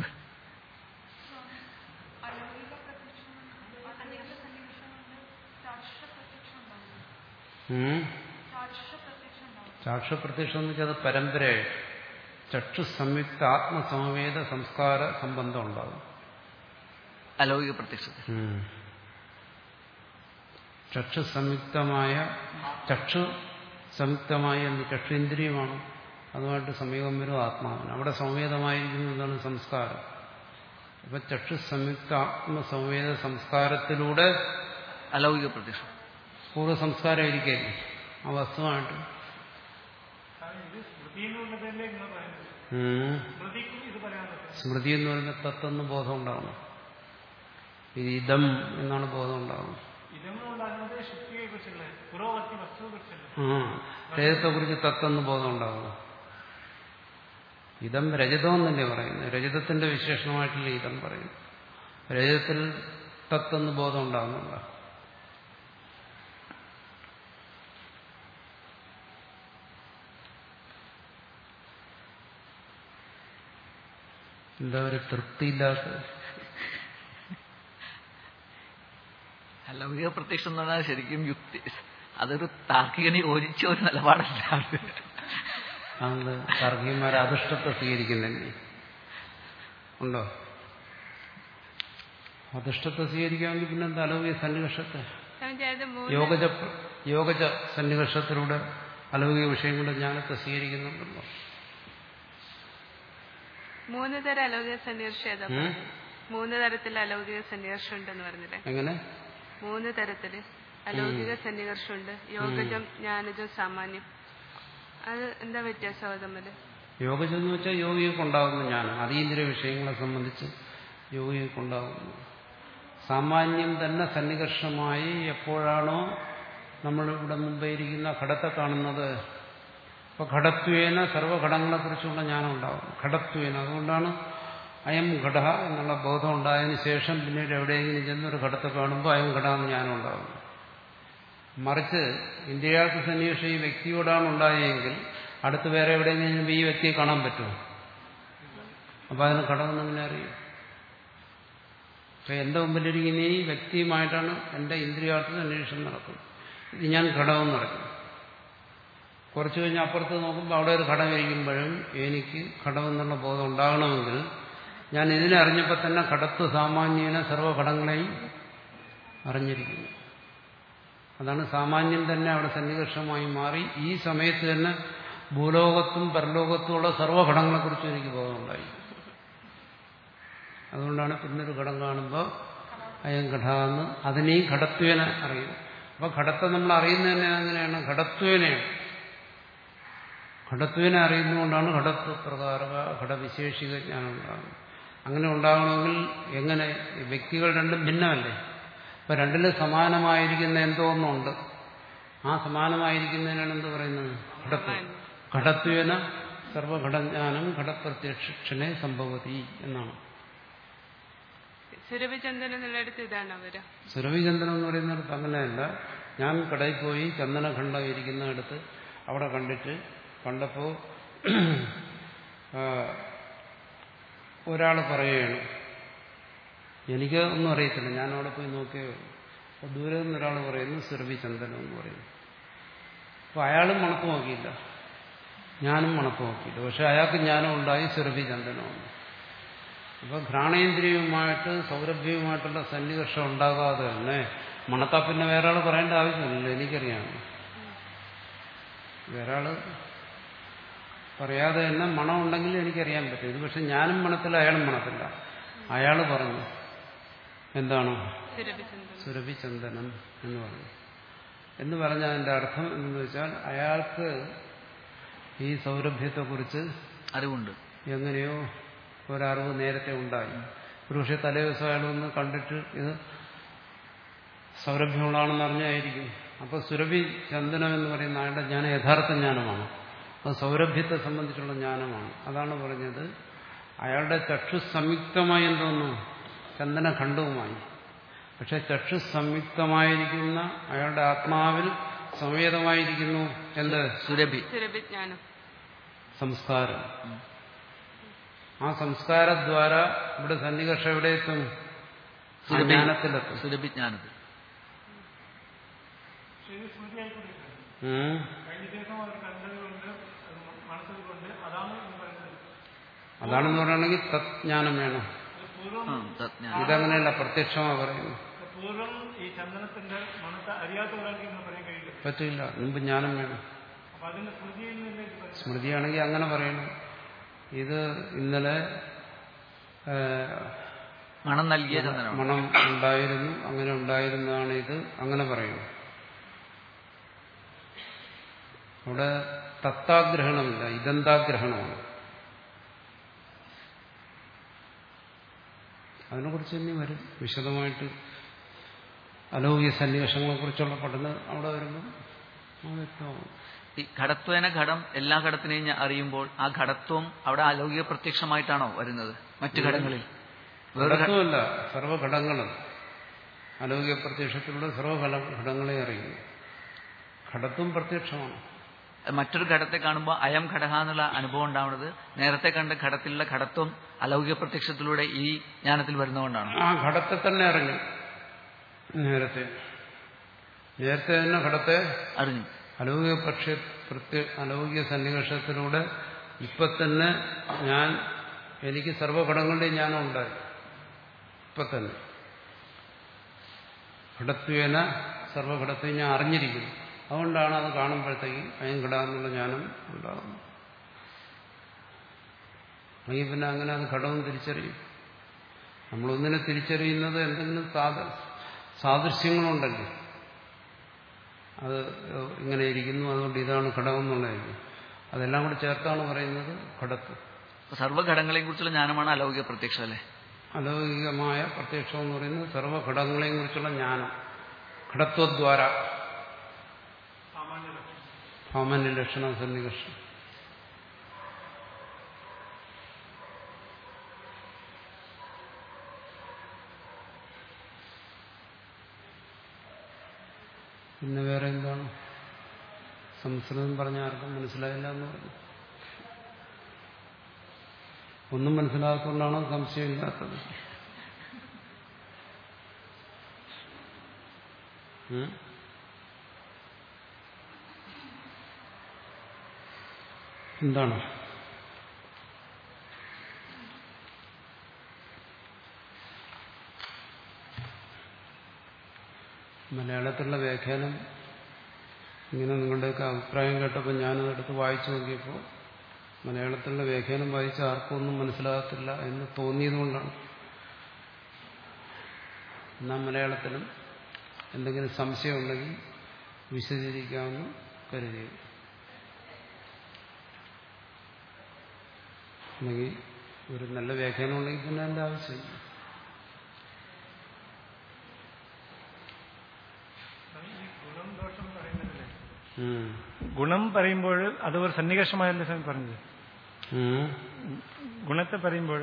ചാക്ഷപ്രത്യക്ഷം എന്ന് വെച്ചാൽ അത് പരമ്പരയായിട്ട് ചക്ഷു സംയുക്ത ആത്മസമവേദ സംസ്കാര സംബന്ധം ഉണ്ടാകും അലൗകിക പ്രത്യക്ഷം. ചക്ഷു സംയുക്തമായ ചക്ഷു സംയുക്തമായ എന്ത് ചക്ഷുന്ദ്രിയമാണ്, അതുമായിട്ട് സമീപം വരും ആത്മാവിന്. അവിടെ സംവേദമായിരിക്കുന്നതാണ് സംസ്കാരം. അപ്പൊ ചക്ഷു സംയുക്ത ആത്മസംവേദ സംസ്കാരത്തിലൂടെ അലൗകിക പ്രത്യക്ഷം പൂർവ്വ സംസ്കാരം ഇരിക്കുകയല്ലേ ആ വസ്തുവായിട്ട്. സ്മൃതി എന്ന് പറയുന്ന തത്വന്ന് ബോധം ഉണ്ടാവണം. ഇത് ഇതം എന്നാണ് ബോധം ഉണ്ടാകുന്നത്. ഇതെന്നുണ്ടാകുന്നത് ശുദ്ധിയെ കുറിച്ചുള്ള പുരോഗതി വസ്തുവെ കുറിച്ചുള്ള ആ രജത്തെ കുറിച്ച് തത്തെന്ന് ബോധം ഉണ്ടാകുന്നു. ഇതം രജതം എന്നല്ലേ പറയുന്നത്. രജതത്തിന്റെ വിശേഷണമായിട്ടില്ല ഇതം പറയുന്നു. രജതത്തിൽ തത്തെന്ന് ബോധം ഉണ്ടാകുന്നുണ്ടോ? എന്താ ഒരു തൃപ്തിയില്ലാത്ത? അലൗകിക പ്രത്യക്ഷം എന്ന് പറഞ്ഞാൽ ശരിക്കും യുക്തി, അതൊരു താർക്കികനെ യോജിച്ച ഒരു നിലപാടല്ല. അത് താർക്കികന്മാരെ അധിഷ്ഠത്തെ സ്വീകരിക്കുന്നില്ലേ? ഉണ്ടോ? അധിഷ്ഠത്തെ സ്വീകരിക്കാമെങ്കിൽ പിന്നെന്താ അലൗകിക സന്നികർഷത്തെ? യോഗജ യോഗജ സന്നികർഷത്തിലൂടെ അലൗകിക വിഷയങ്ങളുടെ ജ്ഞാനത്തെ സ്വീകരിക്കുന്നുണ്ടല്ലോ. മൂന്ന് തരം അലൗകിക സന്നികർഷം മൂന്ന് തരത്തിൽ അലൗകിക സന്നികർഷം ഉണ്ടെന്ന് പറഞ്ഞില്ലേ? എങ്ങനെ? മൂന്ന് തരത്തില് അലൗകിക സന്നികർഷമുണ്ട്. യോഗജം, ജ്ഞാനജം, സാമാന്യം. അത് എന്താ വ്യത്യാസം അത് തമ്മില്? യോഗജം എന്ന് വെച്ചാൽ യോഗികൾക്കുണ്ടാകുന്ന ജ്ഞാനം, അതീന്ദ്രിയ വിഷയങ്ങളെ സംബന്ധിച്ച് യോഗികൾക്കുണ്ടാകുന്നു. സാമാന്യം തന്നെ സന്നികർഷമായി എപ്പോഴാണോ നമ്മളിവിടെ മുമ്പേ ഇരിക്കുന്ന ഘടത്തെ കാണുന്നത്, അപ്പൊ ഘടത്വേന സർവ്വഘടങ്ങളെക്കുറിച്ചുള്ള ജ്ഞാനം ഉണ്ടാകും. ഘടത്വേന, അതുകൊണ്ടാണ് അയം ഘട എന്നുള്ള ബോധം ഉണ്ടായതിനു ശേഷം പിന്നീട് എവിടെയെങ്കിലും ചെന്നൊരു ഘടത്തെ കാണുമ്പോൾ അയം ഘട എന്ന് ജ്ഞാനം ഉണ്ടാകും. മറിച്ച് ഇന്ദ്രിയാർത്ഥ സന്നിവേഷം ഈ വ്യക്തിയോടാണ് ഉണ്ടായെങ്കിൽ അടുത്ത് വേറെ എവിടെയെങ്കിലും ഈ വ്യക്തിയെ കാണാൻ പറ്റുമോ? അപ്പൊ അതിന് ഘടമെന്നെങ്ങനെ അറിയും? അപ്പൊ എന്റെ മുമ്പിലിരിക്കുന്ന ഈ വ്യക്തിയുമായിട്ടാണ് എന്റെ ഇന്ദ്രിയാർത്ഥ അന്വേഷണം നടക്കുന്നത്. ഇത് ഞാൻ ഘടമെന്ന് പറയും. കുറച്ചു കഴിഞ്ഞ് അപ്പുറത്ത് നോക്കുമ്പോൾ അവിടെ ഒരു ഘടം ഇരിക്കുമ്പോഴും എനിക്ക് ഘടമെന്നുള്ള ബോധം ഉണ്ടാകണമെങ്കിൽ ഞാൻ ഇതിനെ അറിഞ്ഞപ്പോൾ തന്നെ ഘടത്വ സാമാന്യേന സർവ്വഘടങ്ങളെയും അറിഞ്ഞിരിക്കുന്നു. അതാണ് സാമാന്യം തന്നെ അവിടെ സന്നികർഷമായി മാറി. ഈ സമയത്ത് തന്നെ ഭൂലോകത്തും പരലോകത്തുമുള്ള സർവ്വഘടങ്ങളെക്കുറിച്ചും എനിക്ക് ബോധമുണ്ടായി. അതുകൊണ്ടാണ് പിന്നൊരു ഘടം കാണുമ്പോൾ അയം ഘട എന്ന് അതിനെയും ഘടത്വേന അറിയും. അപ്പൊ ഘടത്തെ നമ്മൾ അറിയുന്നതന്നെ അങ്ങനെയാണ്, ഘടത്വേനയാണ്. ഘടത്വേന അറിയുന്നതുകൊണ്ടാണ് ഘടത്വ പ്രകാര ഘടവിശേഷിക ജ്ഞാനം ഉണ്ടാകുന്നത്. അങ്ങനെ ഉണ്ടാകണമെങ്കിൽ എങ്ങനെ? വ്യക്തികൾ രണ്ടും ഭിന്നമല്ലേ? അപ്പൊ രണ്ടിലും സമാനമായിരിക്കുന്ന എന്തോ ഒന്നുണ്ട്. ആ സമാനമായിരിക്കുന്നതിനാണ് എന്ത് പറയുന്നത്? ഘടത്വം. ഘടത്വേന സർവഘടജ്ഞാനം ഘടപ്രത്യക്ഷനെ സംഭവതി എന്നാണ്. സുരഭിചന്ദനം എന്നുള്ളിടത്ത് ഇതാണ് അവര്. സുരഭിചന്ദനം എന്ന് പറയുന്നിടത്ത് അങ്ങനെയല്ല. ഞാൻ കടയിൽ പോയി ചന്ദനഖണ്ഡം ഇരിക്കുന്നിടത്ത് അവിടെ കണ്ടിട്ട് കണ്ടപ്പോ ഒരാൾ പറയുകയാണ്, എനിക്ക് ഒന്നും അറിയത്തില്ല, ഞാൻ അവിടെ പോയി നോക്കിയേ ഉള്ളൂ. അപ്പൊ ദൂരെ നിന്നൊരാൾ പറയുന്നു സുരഭിചന്ദനം എന്ന് പറയുന്നു. അപ്പൊ അയാളും മണത്ത് നോക്കിയില്ല, ഞാനും മണത്ത് നോക്കിയില്ല. പക്ഷെ അയാൾക്ക് ജ്ഞാനം ഉണ്ടായി സുരഭിചന്ദനമാണ്. അപ്പൊ ഘ്രാണേന്ദ്രിയവുമായിട്ട് സൗരഭ്യവുമായിട്ടുള്ള സന്നികർഷം ഉണ്ടാകാതെ തന്നെ മണത്താ പിന്നെ വേറെ ആൾ പറയേണ്ട ആവശ്യമില്ലല്ലോ, എനിക്കറിയാം. വേറെ ആള് പറയാതെ തന്നെ മണം ഉണ്ടെങ്കിൽ എനിക്കറിയാൻ പറ്റും. ഇത് പക്ഷെ ഞാനും മണത്തില്ല, അയാളും മണത്തില്ല. അയാൾ പറഞ്ഞു എന്താണ് സുരഭിചന്ദനം എന്ന് പറഞ്ഞു. എന്ന് പറഞ്ഞാൽ അതിന്റെ അർത്ഥം എന്തെന്ന് വെച്ചാൽ അയാൾക്ക് ഈ സൗരഭ്യത്തെക്കുറിച്ച് അറിവുണ്ട്. എങ്ങനെയോ ഒരറിവ് നേരത്തെ ഉണ്ടായി. ഒരുപക്ഷെ തലേ ദിവസം അയാൾ ഒന്ന് കണ്ടിട്ട് ഇത് സൗരഭ്യമുള്ളതാണെന്ന് അറിഞ്ഞായിരിക്കും. അപ്പൊ സുരഭി ചന്ദനം എന്ന് പറയുന്ന അയാളുടെ ജ്ഞാനം യഥാർത്ഥ ജ്ഞാനമാണ്. അത് സൗരഭ്യത്തെ സംബന്ധിച്ചുള്ള ജ്ഞാനമാണ്. അതാണ് പറഞ്ഞത് അയാളുടെ ചക്ഷു സംയുക്തമായി എന്തോന്നു ചന്ദനഖണ്ഡവുമായി. പക്ഷെ ചക്ഷു സംയുക്തമായിരിക്കുന്ന അയാളുടെ ആത്മാവിൽ സമേതമായിരിക്കുന്നു എന്ത്? സുരഭി, സുരഭിജ്ഞാനം, സംസ്കാരം. ആ സംസ്കാരദ്വാര ഇവിടെ സന്നികർഷം എവിടെ എത്തും? ജ്ഞാനത്തിലെത്തും, സുരഭിജ്ഞാനത്തിൽ. അതാണെന്ന് പറയുകയാണെങ്കിൽ തജ്ഞാനം വേണം. ഇതങ്ങനെയല്ല, പ്രത്യക്ഷമാണ് പറയുന്നത്. പറ്റില്ല, മുമ്പ് ജ്ഞാനം വേണം. സ്മൃതിയാണെങ്കിൽ അങ്ങനെ പറയണം. ഇത് ഇന്നലെ മണം നൽകിയ മണം ഉണ്ടായിരുന്നു, അങ്ങനെ ഉണ്ടായിരുന്നതാണ് ഇത്, അങ്ങനെ പറയണം. അവിടെ തത്താഗ്രഹണമില്ല, ഇതെന്താഗ്രഹണമാണ്. അതിനെക്കുറിച്ച് തന്നെ വരും വിശദമായിട്ട്. അലൗകിക സന്നിവേശങ്ങളെ കുറിച്ചുള്ള പഠനം അവിടെ വരുമ്പോൾ വ്യക്തമാകും. ഈ ഘടത്വേന ഘടം എല്ലാ ഘടത്തിനെയും അറിയുമ്പോൾ ആ ഘടത്വം അവിടെ അലൗകിക പ്രത്യക്ഷമായിട്ടാണോ വരുന്നത് മറ്റു ഘടങ്ങളിൽ? ഘടത്വമല്ല, സർവ്വഘടങ്ങളും അലൗകിക പ്രത്യക്ഷത്തിലൂടെ സർവ്വഘട ഘടങ്ങളെ അറിയുന്നു. ഘടത്വം പ്രത്യക്ഷമാണ്. മറ്റൊരു ഘടത്തെ കാണുമ്പോൾ അയം ഘടക എന്നുള്ള അനുഭവം ഉണ്ടാവുന്നത് നേരത്തെ കണ്ട ഘടത്തിലുള്ള ഘടത്വം അലൗകിക പ്രത്യക്ഷത്തിലൂടെ ഈ ജ്ഞാനത്തിൽ വരുന്നതുകൊണ്ടാണ്. ആ ഘടത്തെ തന്നെ അറിഞ്ഞു. നേരത്തെ നേരത്തെ തന്നെ ഘടത്തെ അറിഞ്ഞു. അലൗകിക പക്ഷ പ്രത്യ അലൗകിക സന്നിവേശത്തിലൂടെ ഇപ്പൊ തന്നെ ഞാൻ എനിക്ക് സർവ്വഘടങ്ങളുടെയും ജ്ഞാനം ഉണ്ടായി. ഇപ്പൊ തന്നെ ഘടത്വേന സർവ്വഘടത്തെയും ഞാൻ അറിഞ്ഞിരിക്കുന്നു. അതുകൊണ്ടാണ് അത് കാണുമ്പോഴത്തേക്ക് അയം ഘട എന്നുള്ള ജ്ഞാനം ഉണ്ടാകുന്നത്. അല്ലെങ്കിൽ പിന്നെ അങ്ങനെ അത് ഘടകം തിരിച്ചറിയും. നമ്മളൊന്നിനെ തിരിച്ചറിയുന്നത് എന്തെങ്കിലും സാധ സാദൃശ്യങ്ങളുണ്ടല്ലോ, അത് ഇങ്ങനെ ഇരിക്കുന്നു, അതുകൊണ്ട് ഇതാണ് ഘടകം എന്നുള്ളതായിരിക്കും. അതെല്ലാം കൂടി ചേർത്താണ് പറയുന്നത് ഘടത്വം. സർവ്വഘടങ്ങളെയും കുറിച്ചുള്ള ജ്ഞാനമാണ് അലൗകിക പ്രത്യക്ഷം അല്ലേ? അലൗകികമായ പ്രത്യക്ഷം എന്ന് പറയുന്നത് സർവ്വഘടങ്ങളെയും കുറിച്ചുള്ള ജ്ഞാനം. ഘടത്വദ്വാര സാമാന്യ ലക്ഷണ സന്നികർഷം. പിന്നെ വേറെ എന്താണ്? സംസ്കൃതം പറഞ്ഞ ആർക്കും മനസ്സിലായില്ല എന്ന് പറഞ്ഞു. ഒന്നും മനസ്സിലാക്കാത്തതുകൊണ്ടാണോ സംശയമില്ലാത്തത്? എന്താണ്? മലയാളത്തിലുള്ള വ്യാഖ്യാനം ഇങ്ങനെ നിങ്ങളുടെയൊക്കെ അഭിപ്രായം കേട്ടപ്പോൾ ഞാനതെടുത്ത് വായിച്ചു നോക്കിയപ്പോൾ മലയാളത്തിലുള്ള വ്യാഖ്യാനം വായിച്ച ആർക്കും ഒന്നും മനസ്സിലാകത്തില്ല എന്ന് തോന്നിയതുകൊണ്ടാണ്. എന്നാൽ മലയാളത്തിലും എന്തെങ്കിലും സംശയമുണ്ടെങ്കിൽ വിശദീകരിക്കാമെന്ന് കരുതി. അല്ലെങ്കിൽ ഒരു നല്ല വ്യാഖ്യാനം ഉണ്ടെങ്കിൽ പിന്നെ അതിൻ്റെ ആവശ്യമില്ല. ഗുണം പറയുമ്പോൾ അത് ഒരു സന്നികർഷമായല്ലേ സ്വാമി പറഞ്ഞത്? ഗുണത്തെ പറയുമ്പോൾ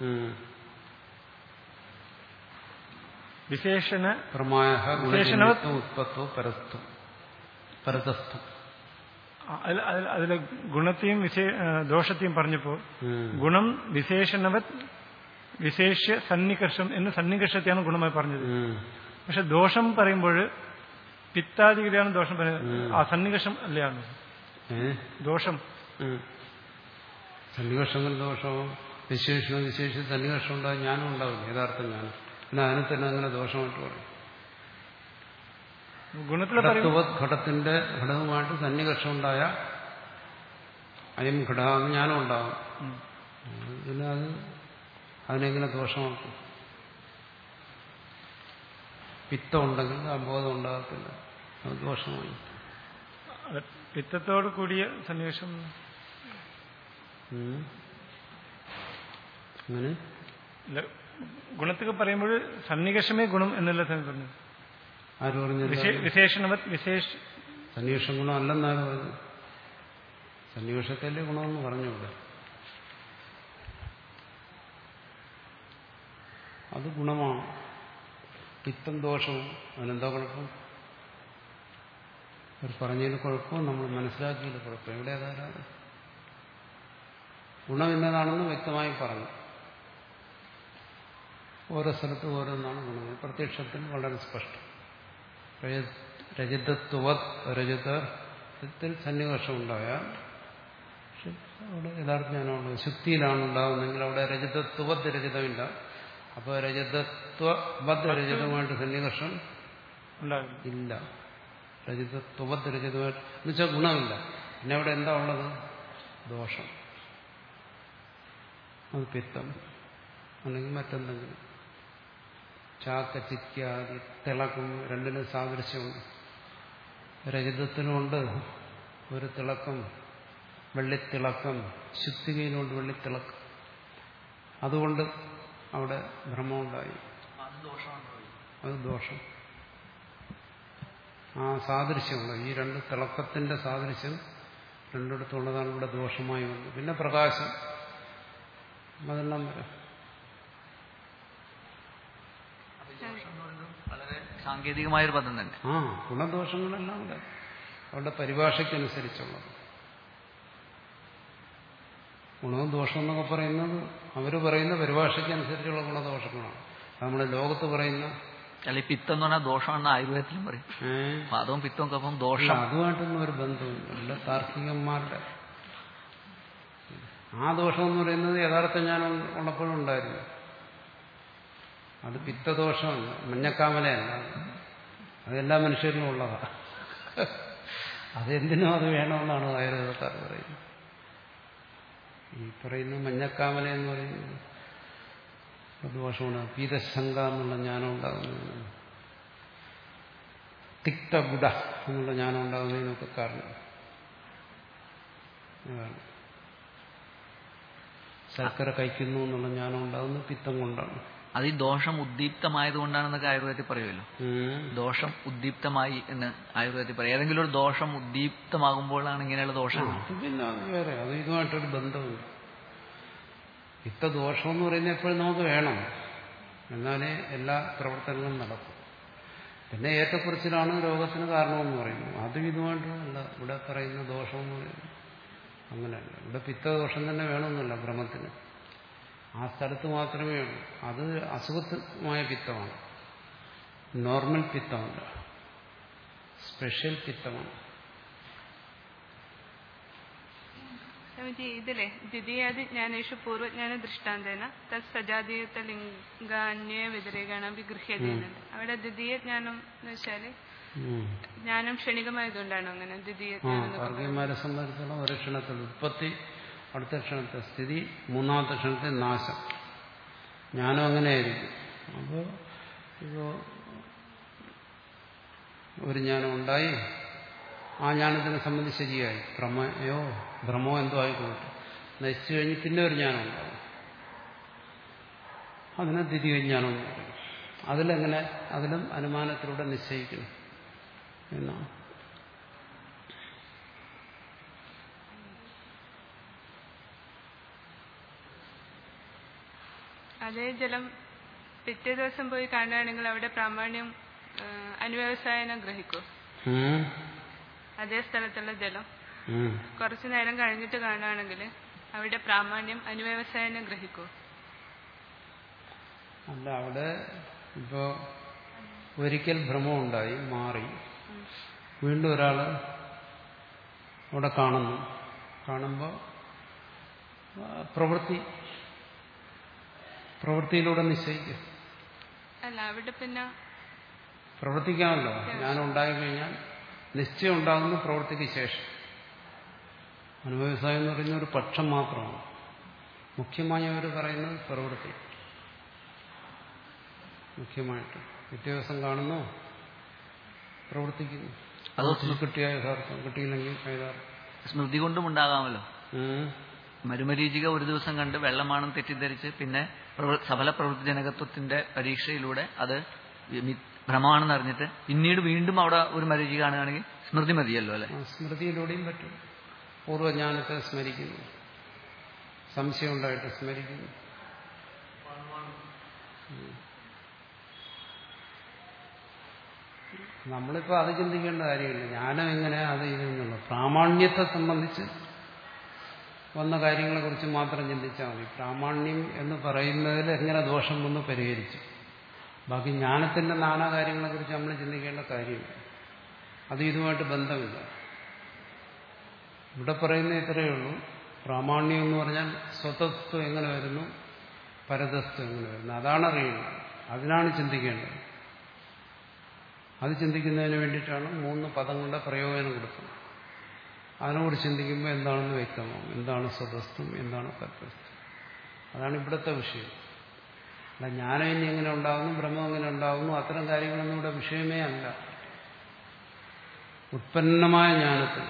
വിശേഷണ ഉത്പത്തോ പരതസ്ഥം. അതിലെ ഗുണത്തെയും ദോഷത്തെയും പറഞ്ഞപ്പോൾ ഗുണം വിശേഷണവത് വിശേഷ്യ സന്നികർഷം എന്ന് സന്നികർഷത്തെയാണ് ഗുണമായി പറഞ്ഞത്. പക്ഷെ ദോഷം പറയുമ്പോൾ പിത്താദികളെയാണ് ദോഷം പറയുന്നത്. ആ സന്നികർഷം അല്ലയാണ് ദോഷം. സന്നികർഷങ്ങൾ ദോഷമോ വിശേഷണോ വിശേഷ സന്നികർഷം ഉണ്ടാകും, ജ്ഞാനം ഉണ്ടാവില്ല. യഥാർത്ഥം ജ്ഞാനം പിന്നെ അതിനെ തന്നെ അങ്ങനെ ദോഷമായിട്ട് പറയും. ഘടത്തിന്റെ ഘടകമായിട്ട് സന്നികർഷം ഉണ്ടായ അയം ഘടകം ജ്ഞാനം ഉണ്ടാകും. പിന്നെ അത് അതിനെങ്ങനെ ദോഷമാക്കും? പിത്തം ഉണ്ടെങ്കിൽ ആ ബോധം ഉണ്ടാകത്തില്ല, അത് ദോഷമായി. പിത്തത്തോട് കൂടിയ സന്നിവേശം അങ്ങനെ ഗുണത്തൊക്കെ പറയുമ്പോൾ സന്നിവേശമേ ഗുണം എന്നല്ല പറഞ്ഞു. ആര് പറഞ്ഞത്? വിശേഷണവത് വിശേഷ സന്നിവേഷം ഗുണം അല്ലെന്നാണ് പറഞ്ഞത്. സന്നിവേഷത്തല്ലേ ഗുണമെന്ന് പറഞ്ഞൂടെ? അത് ഗുണമാണ്. പിത്തം ദോഷവും അതിനെന്താ കുഴപ്പം? അവർ പറഞ്ഞതിന് കുഴപ്പവും നമ്മൾ മനസ്സിലാക്കിയതിന് കുഴപ്പം. എവിടെ ഏതായാലും ഗുണം എന്നതാണെന്ന് വ്യക്തമായി പറഞ്ഞു. ഓരോ സ്ഥലത്തും ഓരോന്നാണ് ഗുണം. പ്രത്യക്ഷത്തിൽ വളരെ സ്പഷ്ടം. രജതത്വത് രജതത്തിൽ സന്നിവേഷം ഉണ്ടായാൽ അവിടെ യഥാർത്ഥ ജ്ഞാനമുണ്ട്. ശുദ്ധിയിലാണ് ഉണ്ടാകുന്നതെങ്കിൽ അവിടെ രജതത്വത് രജതമില്ല. അപ്പോൾ രജതത്വബദ്ധ രജതമായിട്ട് സന്നികർഷം ഇല്ല. രജതത്വബദ്ധ രജതമായിട്ട് എന്ന് വെച്ചാൽ ഗുണമില്ല. പിന്നെ അവിടെ എന്താ ഉള്ളത്? ദോഷം. അത് പിത്തം അല്ലെങ്കിൽ മറ്റെന്തെങ്കിലും. ചാക്ക ചിത്യാദി തിളക്കം രണ്ടിനും സാദൃശ്യമുണ്ട്. രജതത്തിനുമുണ്ട് ഒരു തിളക്കം, വെള്ളിത്തിളക്കം. ശുദ്ധികയിലുണ്ട് വെള്ളിത്തിളക്കം. അതുകൊണ്ട് അവിടെ ഭ്രമമുണ്ടായി. അത് ദോഷം. ആ സാദൃശ്യമുള്ള ഈ രണ്ട് തിളക്കത്തിന്റെ സാദൃശ്യം രണ്ടിടത്തുള്ളതാണ് ഇവിടെ ദോഷമായി വന്നത്. പിന്നെ പ്രകാശം അതെല്ലാം വരാം. വളരെ സാങ്കേതികമായൊരു പദം തന്നെ. ആ ഗുണദോഷങ്ങളെല്ലാം ഉണ്ട് അവരുടെ പരിഭാഷയ്ക്കനുസരിച്ചുള്ളത്. ഗുണവും ദോഷം എന്നൊക്കെ പറയുന്നത് അവർ പറയുന്ന പരിഭാഷയ്ക്കനുസരിച്ചുള്ള ഗുണദോഷങ്ങളാണ്. നമ്മൾ ലോകത്ത് പറയുന്ന അല്ല, ഈ പിത്തം എന്ന് പറഞ്ഞാൽ ദോഷമാണെന്ന് ആയുർവേദത്തിലും പറയും. പാദവും പിത്തവും കഫവും ദോഷം. അതുമായിട്ടൊന്നും ഒരു ബന്ധമില്ല. എല്ലാ താർക്കികന്മാരുടെ ആ ദോഷം എന്ന് പറയുന്നത് യഥാർത്ഥ ജ്ഞാനം ഉള്ളപ്പോഴും ഉണ്ടായിരുന്നു. അത് പിത്തദോഷമല്ല, മഞ്ഞക്കാമലയല്ല. അതെല്ലാ മനുഷ്യരിലും ഉള്ളതാണ്. അതെന്തിനും അത് വേണമെന്നാണ് ആയുർവേദക്കാർ പറയുന്നത്. ഈ പറയുന്ന മഞ്ഞക്കാമല എന്ന് പറയുന്നത് ദോഷമാണ്. പീതശങ്ക എന്നുള്ള ജ്ഞാനം ഉണ്ടാകുന്നതിന്, തിക്തഗുഡ എന്നുള്ള ജ്ഞാനം ഉണ്ടാകുന്നതിനൊക്കെ കാരണം അതാണ്. ശർക്കര കഴിക്കുന്നു എന്നുള്ള ജ്ഞാനം ഉണ്ടാകുന്നത് പിത്തം കൊണ്ടാണ്. അത് ഈ ദോഷം ഉദ്ദീപ്തമായതുകൊണ്ടാണെന്നൊക്കെ ആയുർവേദത്തിൽ പറയുമല്ലോ. ദോഷം ഉദ്ദീപ്തമായി എന്ന് ആയുർവേദത്തിൽ പറയും. ഏതെങ്കിലും ഒരു ദോഷം ഉദ്ദീപ്തമാകുമ്പോഴാണ് ഇങ്ങനെയുള്ള ദോഷം. പിന്നെ അത് വേറെ, അത് ഇതുമായിട്ടൊരു ബന്ധമുണ്ട്. പിത്തദോഷം എന്ന് പറയുന്നത് എപ്പോഴും നമുക്ക് വേണം, എന്നാലേ എല്ലാ പ്രവർത്തനങ്ങളും നടക്കും. പിന്നെ ഏറ്റക്കുറിച്ചിലാണ് രോഗത്തിന് കാരണമെന്ന് പറയുന്നത്. അതും ഇതുമായിട്ടല്ല ഇവിടെ പറയുന്ന ദോഷം എന്ന് പറയുന്നത്. അങ്ങനെയല്ല, ഇവിടെ പിത്തദോഷം തന്നെ വേണമെന്നല്ല ഭ്രമത്തിന്. ആ സ്ഥലത്ത് മാത്രമേ ഉള്ളൂ. അത് അസുഖമായ പിത്തമാണ്, നോർമൽ പിത്തമല്ല, സ്പെഷ്യൽ പിത്തമാണ്. ഇതിലെ ദ്വിതീയാദി ജ്ഞാനേഷു പൂർവ്വജ്ഞാന ദൃഷ്ടാന്തേന തത് സജാതീയത്വ ലിംഗാന്യ വ്യതിരേകാണ് വിഗൃഹ്യതയുന്നുണ്ട്. അവിടെ ദ്വിതീയ ജ്ഞാനം എന്ന് വെച്ചാല് ജ്ഞാനം ക്ഷണികമായതുകൊണ്ടാണ് അങ്ങനെ ദ്വിതീയ ജ്ഞാനം. വർഗീയന്മാരെ സംബന്ധിച്ചിടത്തോളം ഒരു ക്ഷണത്തിൽ ഉത്പത്തി, അടുത്ത ക്ഷണത്തെ സ്ഥിതി, മൂന്നാമത്തെ ക്ഷണത്തെ നാശം. ജ്ഞാനം അങ്ങനെയായിരിക്കും. അപ്പോൾ ഇപ്പോൾ ഒരു ജ്ഞാനം ഉണ്ടായി, ആ ജ്ഞാനത്തിനെ സംബന്ധിച്ച് ശരിയായി, ഭ്രമയോ ഭ്രമോ എന്തോ ആയിക്കോട്ടെ, നശിച്ചു കഴിഞ്ഞ് പിന്നെ ഒരു ജ്ഞാനം ഉണ്ടാവും. അതിനെ ദ്വിതീയ ജ്ഞാനം എന്ന് പറയും. അതിലെങ്ങനെ, അതിലും അനുമാനത്തിലൂടെ നിശ്ചയിക്കണം എന്നാണ്. അതേ ജലം പിറ്റേ ദിവസം പോയി കാണുകയാണെങ്കിൽ അവിടെ പ്രാമാണ്യം അനുവ്യവസായനം ഗ്രഹിക്കൂ. അതേ സ്ഥലത്തുള്ള ജലം കുറച്ചു നേരം കഴിഞ്ഞിട്ട് കാണുകയാണെങ്കിൽ അവിടെ പ്രാമാണ്യം അനുവ്യവസായനം ഗ്രഹിക്കൂ. അല്ല, അവിടെ ഇപ്പോ ഒരിക്കൽ ഭ്രമം ഉണ്ടായി മാറി, വീണ്ടും ഒരാൾ അവിടെ കാണുന്നു. കാണുമ്പോൾ പ്രവൃത്തി പ്രവൃത്തിയിലൂടെ നിശ്ചയിക്കും. അല്ല, അവിടെ പിന്നെ പ്രവർത്തിക്കാമല്ലോ. ജ്ഞാനം ഉണ്ടായിക്കഴിഞ്ഞാൽ നിശ്ചയം ഉണ്ടാകുന്ന പ്രവൃത്തിക്ക് ശേഷം. അനുവ്യവസായം എന്ന് പറയുന്ന ഒരു പക്ഷം മാത്രമാണ്. മുഖ്യമായി അവർ പറയുന്നത് പ്രവൃത്തി മുഖ്യമായിട്ട്. പിറ്റേ ദിവസം കാണുന്നു, പ്രവർത്തിക്കുന്നു. അത് കിട്ടിയ യഥാർത്ഥം, കിട്ടിയില്ലെങ്കിൽ യഥാർത്ഥം. സ്മൃതി കൊണ്ടും ഉണ്ടാകാമല്ലോ. മരുമരീചിക ഒരു ദിവസം കണ്ട് വെള്ളമാണെന്ന് തെറ്റിദ്ധരിച്ച് പിന്നെ സഫല പ്രവൃത്തി ജനകത്വത്തിന്റെ പരീക്ഷയിലൂടെ അത് ഭ്രമമാണെന്ന് അറിഞ്ഞിട്ട് പിന്നീട് വീണ്ടും അവിടെ ഒരു മരീചിക കാണുകയാണെങ്കിൽ സ്മൃതി മതിയല്ലോ അല്ലെ? സ്മൃതിയിലൂടെയും പറ്റും. പൂർവ്വജ്ഞാനത്തെ സ്മരിക്കുന്നു, സംശയം ഉണ്ടായിട്ട് സ്മരിക്കുന്നു. നമ്മളിപ്പോ അത് ചിന്തിക്കേണ്ട കാര്യമില്ല. ജ്ഞാനം എങ്ങനെ അത് ഇതെന്നുള്ള പ്രാമാണ്യത്തെ സംബന്ധിച്ച് വന്ന കാര്യങ്ങളെ കുറിച്ച് മാത്രം ചിന്തിച്ചാൽ മതി. പ്രാമാണ്യം എന്ന് പറയുന്നതിൽ എങ്ങനെ ദോഷം വന്ന് പരിഹരിച്ചു. ബാക്കി ജ്ഞാനത്തിന്റെ നാനാ കാര്യങ്ങളെ കുറിച്ച് നമ്മൾ ചിന്തിക്കേണ്ട കാര്യമില്ല. അത് ഇതുമായിട്ട് ബന്ധമില്ല. ഇവിടെ പറയുന്ന ഇത്രയേ ഉള്ളൂ. പ്രാമാണ്യം എന്ന് പറഞ്ഞാൽ സ്വതത്വം എങ്ങനെ വരുന്നു, പരതത്വം എങ്ങനെ വരുന്നു, അതാണ് അറിയുന്നത്. അതിനാണ് ചിന്തിക്കേണ്ടത്. അത് ചിന്തിക്കുന്നതിന് വേണ്ടിയിട്ടാണ് മൂന്ന് പദങ്ങളുടെ പ്രയോജനം കൊടുക്കുന്നത്. അതിനോട് ചിന്തിക്കുമ്പോൾ എന്താണെന്ന് വ്യക്തമാകും. എന്താണ് സ്വതസ്ത്വം, എന്താണ് പരതസ്ത്വം. അതാണ് ഇവിടുത്തെ വിഷയം. അല്ല ജ്ഞാനം ഇനി എങ്ങനെ ഉണ്ടാകുന്നു, ബ്രഹ്മം എങ്ങനെ ഉണ്ടാകുന്നു, അത്തരം കാര്യങ്ങളൊന്നും ഇവിടെ വിഷയമേ അല്ല. ഉത്പന്നമായ ജ്ഞാനത്തിൽ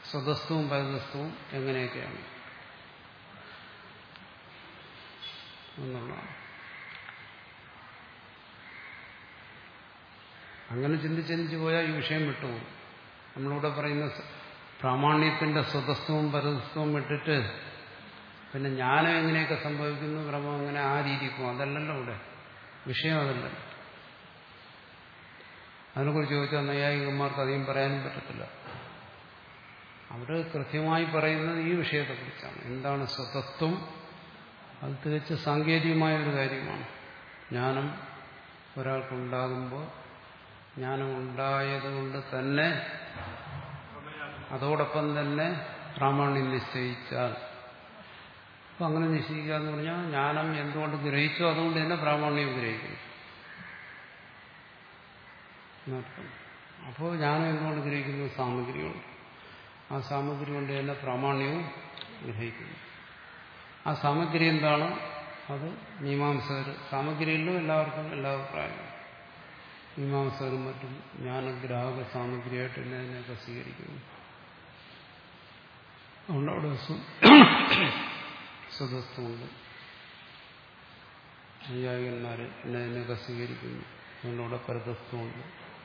സ്വതസ്ത്വവും പരതസ്ത്വവും എങ്ങനെയൊക്കെയാണ്. എന്നുള്ളതാണ്. അങ്ങനെ ചിന്തിച്ച് ചിന്തിച്ച് പോയാൽ ഈ വിഷയം വിട്ടുപോകും. നമ്മളിവിടെ പറയുന്ന പ്രാമാണ്യത്തിന്റെ സ്വതസ്വവും പരതസ്വവും വിട്ടിട്ട് പിന്നെ ജ്ഞാനം എങ്ങനെയൊക്കെ സംഭവിക്കുന്നു, ബ്രഹ്മം അങ്ങനെ ആ രീതിക്ക് പോകും. അതല്ലല്ലോ ഇവിടെ വിഷയം, അതല്ല. അതിനെക്കുറിച്ച് ചോദിച്ചാൽ നൈയായികന്മാർക്ക് അധികം പറയാനും പറ്റത്തില്ല. അവർ കൃത്യമായി പറയുന്നത് ഈ വിഷയത്തെക്കുറിച്ചാണ്. എന്താണ് സ്വതത്വം? അത് തികച്ച് സാങ്കേതികമായ ഒരു കാര്യമാണ്. ജ്ഞാനം ഒരാൾക്കുണ്ടാകുമ്പോൾ ജ്ഞാനം ഉണ്ടായതുകൊണ്ട് തന്നെ അതോടൊപ്പം തന്നെ പ്രാമാണ്യം നിശ്ചയിച്ചാൽ, അപ്പം അങ്ങനെ നിശ്ചയിക്കുക എന്ന് പറഞ്ഞാൽ ജ്ഞാനം എന്തുകൊണ്ട് ഗ്രഹിച്ചോ അതുകൊണ്ട് തന്നെ പ്രാമാണ്യം ഗ്രഹിക്കുന്നു. അപ്പോൾ ജ്ഞാനം എന്തുകൊണ്ട് ഗ്രഹിക്കുന്നു? സാമഗ്രിയുണ്ട്. ആ സാമഗ്രി കൊണ്ട് തന്നെ പ്രാമാണ്യവും ഗ്രഹിക്കുന്നു. ആ സാമഗ്രി എന്താണ്? അത് മീമാംസകർ, സാമഗ്രിയിലും എല്ലാവർക്കും എല്ലാ അഭിപ്രായങ്ങളും. മീമാംസകരും മറ്റും ജ്ഞാനഗ്രാഹക സാമഗ്രിയായിട്ട് തന്നെ അതിനെയൊക്കെ സ്വീകരിക്കുന്നു. അതുകൊണ്ട് അവിടെ സ്വതസ്വമുണ്ട്. നൈയായികന്മാർ എന്നെ അതിനെയൊക്കെ സ്വീകരിക്കുന്നു. അതുകൊണ്ട് അവിടെ പരതസ്വമുണ്ട്.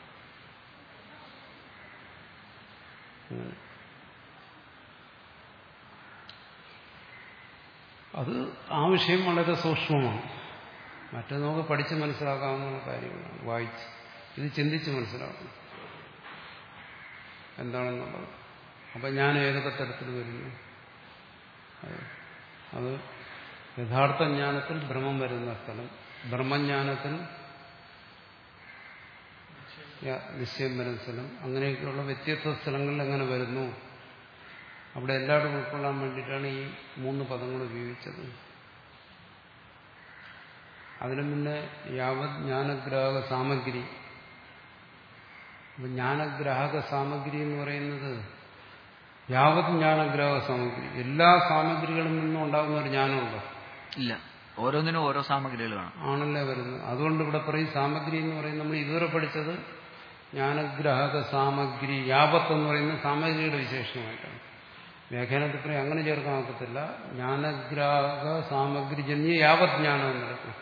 അത് ആ വിഷയം വളരെ സൂക്ഷ്മമാണ്. മറ്റേ നമുക്ക് പഠിച്ച് മനസ്സിലാക്കാവുന്ന കാര്യങ്ങളാണ്, വായിച്ച്. ഇത് ചിന്തിച്ച് മനസ്സിലാക്കണം എന്താണെന്നുള്ളത്. അപ്പം ഞാൻ ഏതൊക്കെ തരത്തിൽ വരുന്നു? അത് യഥാർത്ഥ ജ്ഞാനത്തിൽ ബ്രഹ്മം വരുന്ന സ്ഥലം, ബ്രഹ്മജ്ഞാനത്തിൽ നിശ്ചയം വരുന്ന സ്ഥലം, അങ്ങനെയൊക്കെയുള്ള വ്യത്യസ്ത സ്ഥലങ്ങളിൽ എങ്ങനെ വരുന്നു, അവിടെ എല്ലാവരും ഉൾക്കൊള്ളാൻ വേണ്ടിയിട്ടാണ് ഈ മൂന്ന് പദങ്ങൾ ഉപയോഗിച്ചത്. അതിനു മുന്നേ യാവത് ജ്ഞാനഗ്രാഹക സാമഗ്രി. ജ്ഞാനഗ്രാഹക സാമഗ്രി എന്ന് പറയുന്നത് യാവത് ജ്ഞാനഗ്രാഹക സാമഗ്രി, എല്ലാ സാമഗ്രികളിൽ നിന്നും ഉണ്ടാകുന്ന ഒരു ജ്ഞാനമുണ്ടോ? ഇല്ല, ഓരോന്നിനും ഓരോ സാമഗ്രികൾ വേണം. ആണല്ലേ വരുന്നത്. അതുകൊണ്ട് ഇവിടെ പറയും സാമഗ്രി എന്ന് പറയുന്നത് നമ്മൾ ഇതുവരെ പഠിച്ചത് ജ്ഞാനഗ്രാഹക സാമഗ്രി, യാവത്ത് എന്ന് പറയുന്നത് സാമഗ്രിയുടെ വിശേഷണമായിട്ടാണ്. വ്യാഖ്യാനത്തിൽ പറയും അങ്ങനെ ചേർക്കാൻ ഒക്കത്തില്ല. ജ്ഞാനഗ്രാഹക സാമഗ്രി ജന്യ യാവത് ജ്ഞാനം എന്നെടുക്കും.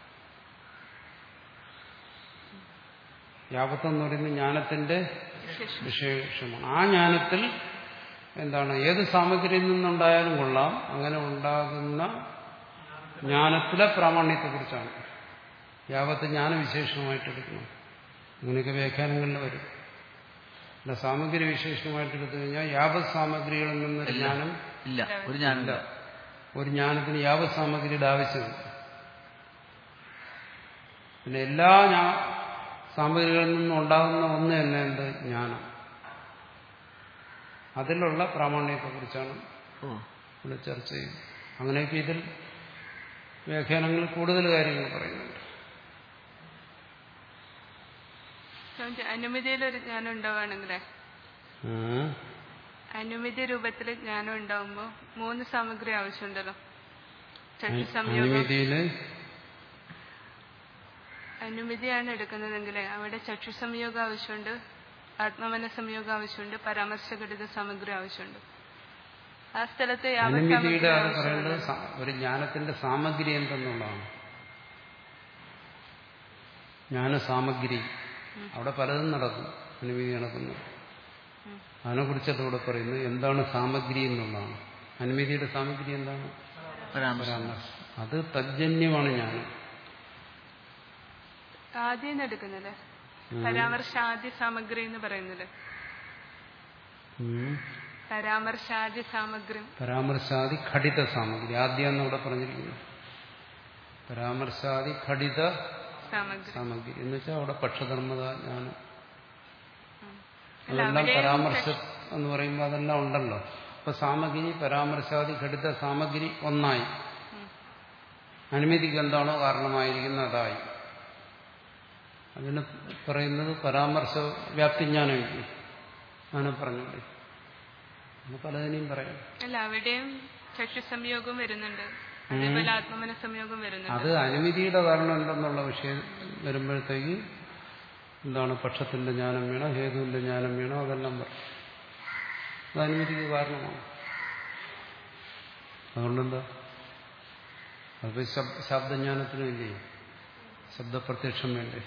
യാവത്ത് എന്ന് പറയുന്നത് ജ്ഞാനത്തിന്റെ വിശേഷമാണ്. ആ ജ്ഞാനത്തിൽ എന്താണ്, ഏത് സാമഗ്രിയിൽ നിന്നുണ്ടായാലും കൊള്ളാം, അങ്ങനെ ഉണ്ടാകുന്ന ജ്ഞാനത്തിലെ പ്രാമാണ്യത്തെക്കുറിച്ചാണ്. യാവത്ത് ജ്ഞാനവിശേഷണമായിട്ട് എടുക്കണം. അങ്ങനെയൊക്കെ വ്യാഖ്യാനങ്ങളിൽ വരും. അല്ല, സാമഗ്രി വിശേഷണമായിട്ട് എടുത്തു കഴിഞ്ഞാൽ യാവത് സാമഗ്രികളിൽ നിന്നൊരു ജ്ഞാനം ഇല്ല, ഒരു ജ്ഞാനമില്ല. ഒരു ജ്ഞാനത്തിന് യാവത് സാമഗ്രിയുടെ ആവശ്യമില്ല. പിന്നെ എല്ലാ സാമഗ്രികളിൽ നിന്നും ഉണ്ടാകുന്ന ഒന്ന് തന്നെ എന്ത്? ജ്ഞാനം. അതിലുള്ള പ്രാമാണ്യത്തെക്കുറിച്ചാണ് ഇവിടെ ചർച്ച ചെയ്യുന്നത്. അങ്ങനെയൊക്കെ ഇതിൽ വ്യാഖ്യാനങ്ങളിൽ കൂടുതൽ കാര്യങ്ങൾ പറയുന്നുണ്ട്. അനുമതിയിലൊരു ജ്ഞാനം ഉണ്ടാവുകയാണെങ്കിലേ, അനുമതി രൂപത്തിൽ ജ്ഞാനം ഉണ്ടാവുമ്പോൾ മൂന്ന് സാമഗ്രി ആവശ്യമുണ്ടല്ലോ. അനുമതിയില് അനുമതിയാണ് എടുക്കുന്നതെങ്കിൽ അവിടെ ചക്ഷു സംയോഗം ആവശ്യമുണ്ട്, ആത്മമന സംയോഗം ആവശ്യമുണ്ട്, പരാമർശഘടിത സാമഗ്രി ആവശ്യമുണ്ട്. ആ സ്ഥലത്ത് അനുമതിയുടെ അത് പറയേണ്ടത് ഒരു ജ്ഞാനത്തിന്റെ സാമഗ്രി എന്തെന്നുള്ളതാണ്. ജ്ഞാനസാമഗ്രി അവിടെ പലതും നടക്കും, അനുമതി നടക്കുന്നു. അതിനെക്കുറിച്ചല്ല ഇവിടെ പറയുന്നത്. എന്താണ് സാമഗ്രി എന്നുള്ളതാണ്. അനുമതിയുടെ സാമഗ്രി എന്താണ്? പരാമർശം. അത് തജ്ജന്യമാണ് ജ്ഞാനം. ആദ്യം എടുക്കുന്നില്ലേ പരാമർശാദ്യ സാമഗ്രി എന്ന് പറയുന്നത്? പരാമർശാദ്യ സാമഗ്രി, പരാമർശാദി ഘടിത സാമഗ്രി ആദ്യം ഇവിടെ പറഞ്ഞിരിക്കുന്നു. പരാമർശാദി ഘടിത സാമഗ്രി എന്ന് വെച്ചാൽ അവിടെ പക്ഷധർമ്മത ജ്ഞാനം, അതെല്ലാം പരാമർശം എന്ന് പറയുമ്പോൾ അതെല്ലാം ഉണ്ടല്ലോ. അപ്പൊ സാമഗ്രി പരാമർശാദി ഘടിത സാമഗ്രി ഒന്നായി. അനുമതിക്ക് എന്താണോ കാരണമായിരിക്കുന്നത് അതായി. അതിന് പറയുന്നത് പരാമർശ വ്യാപ്തിജ്ഞാനം. അങ്ങനെ പറഞ്ഞോളി, പലതിനെയും പറയാം. അല്ല, അവിടെയും ചക്ഷു സംയോഗം വരുന്നുണ്ട്, അതേപോലെ ആത്മമന സംയോഗം വരുന്നുണ്ട്. അത് അനുമതിയുടെ കാരണം എന്തെന്നുള്ള വിഷയം വരുമ്പോഴത്തേക്ക് എന്താണ്, പക്ഷത്തിന്റെ ജ്ഞാനം വേണം, ഹേതുവിന്റെ ജ്ഞാനം വേണം, അതെല്ലാം പറയും. അത് അനുമതിക്ക് കാരണമാണ്. അതുകൊണ്ടെന്താ അതിപ്പോ ശബ്ദജ്ഞാനത്തിനും ഇല്ലേ ശബ്ദപ്രത്യക്ഷം വേണ്ടേ?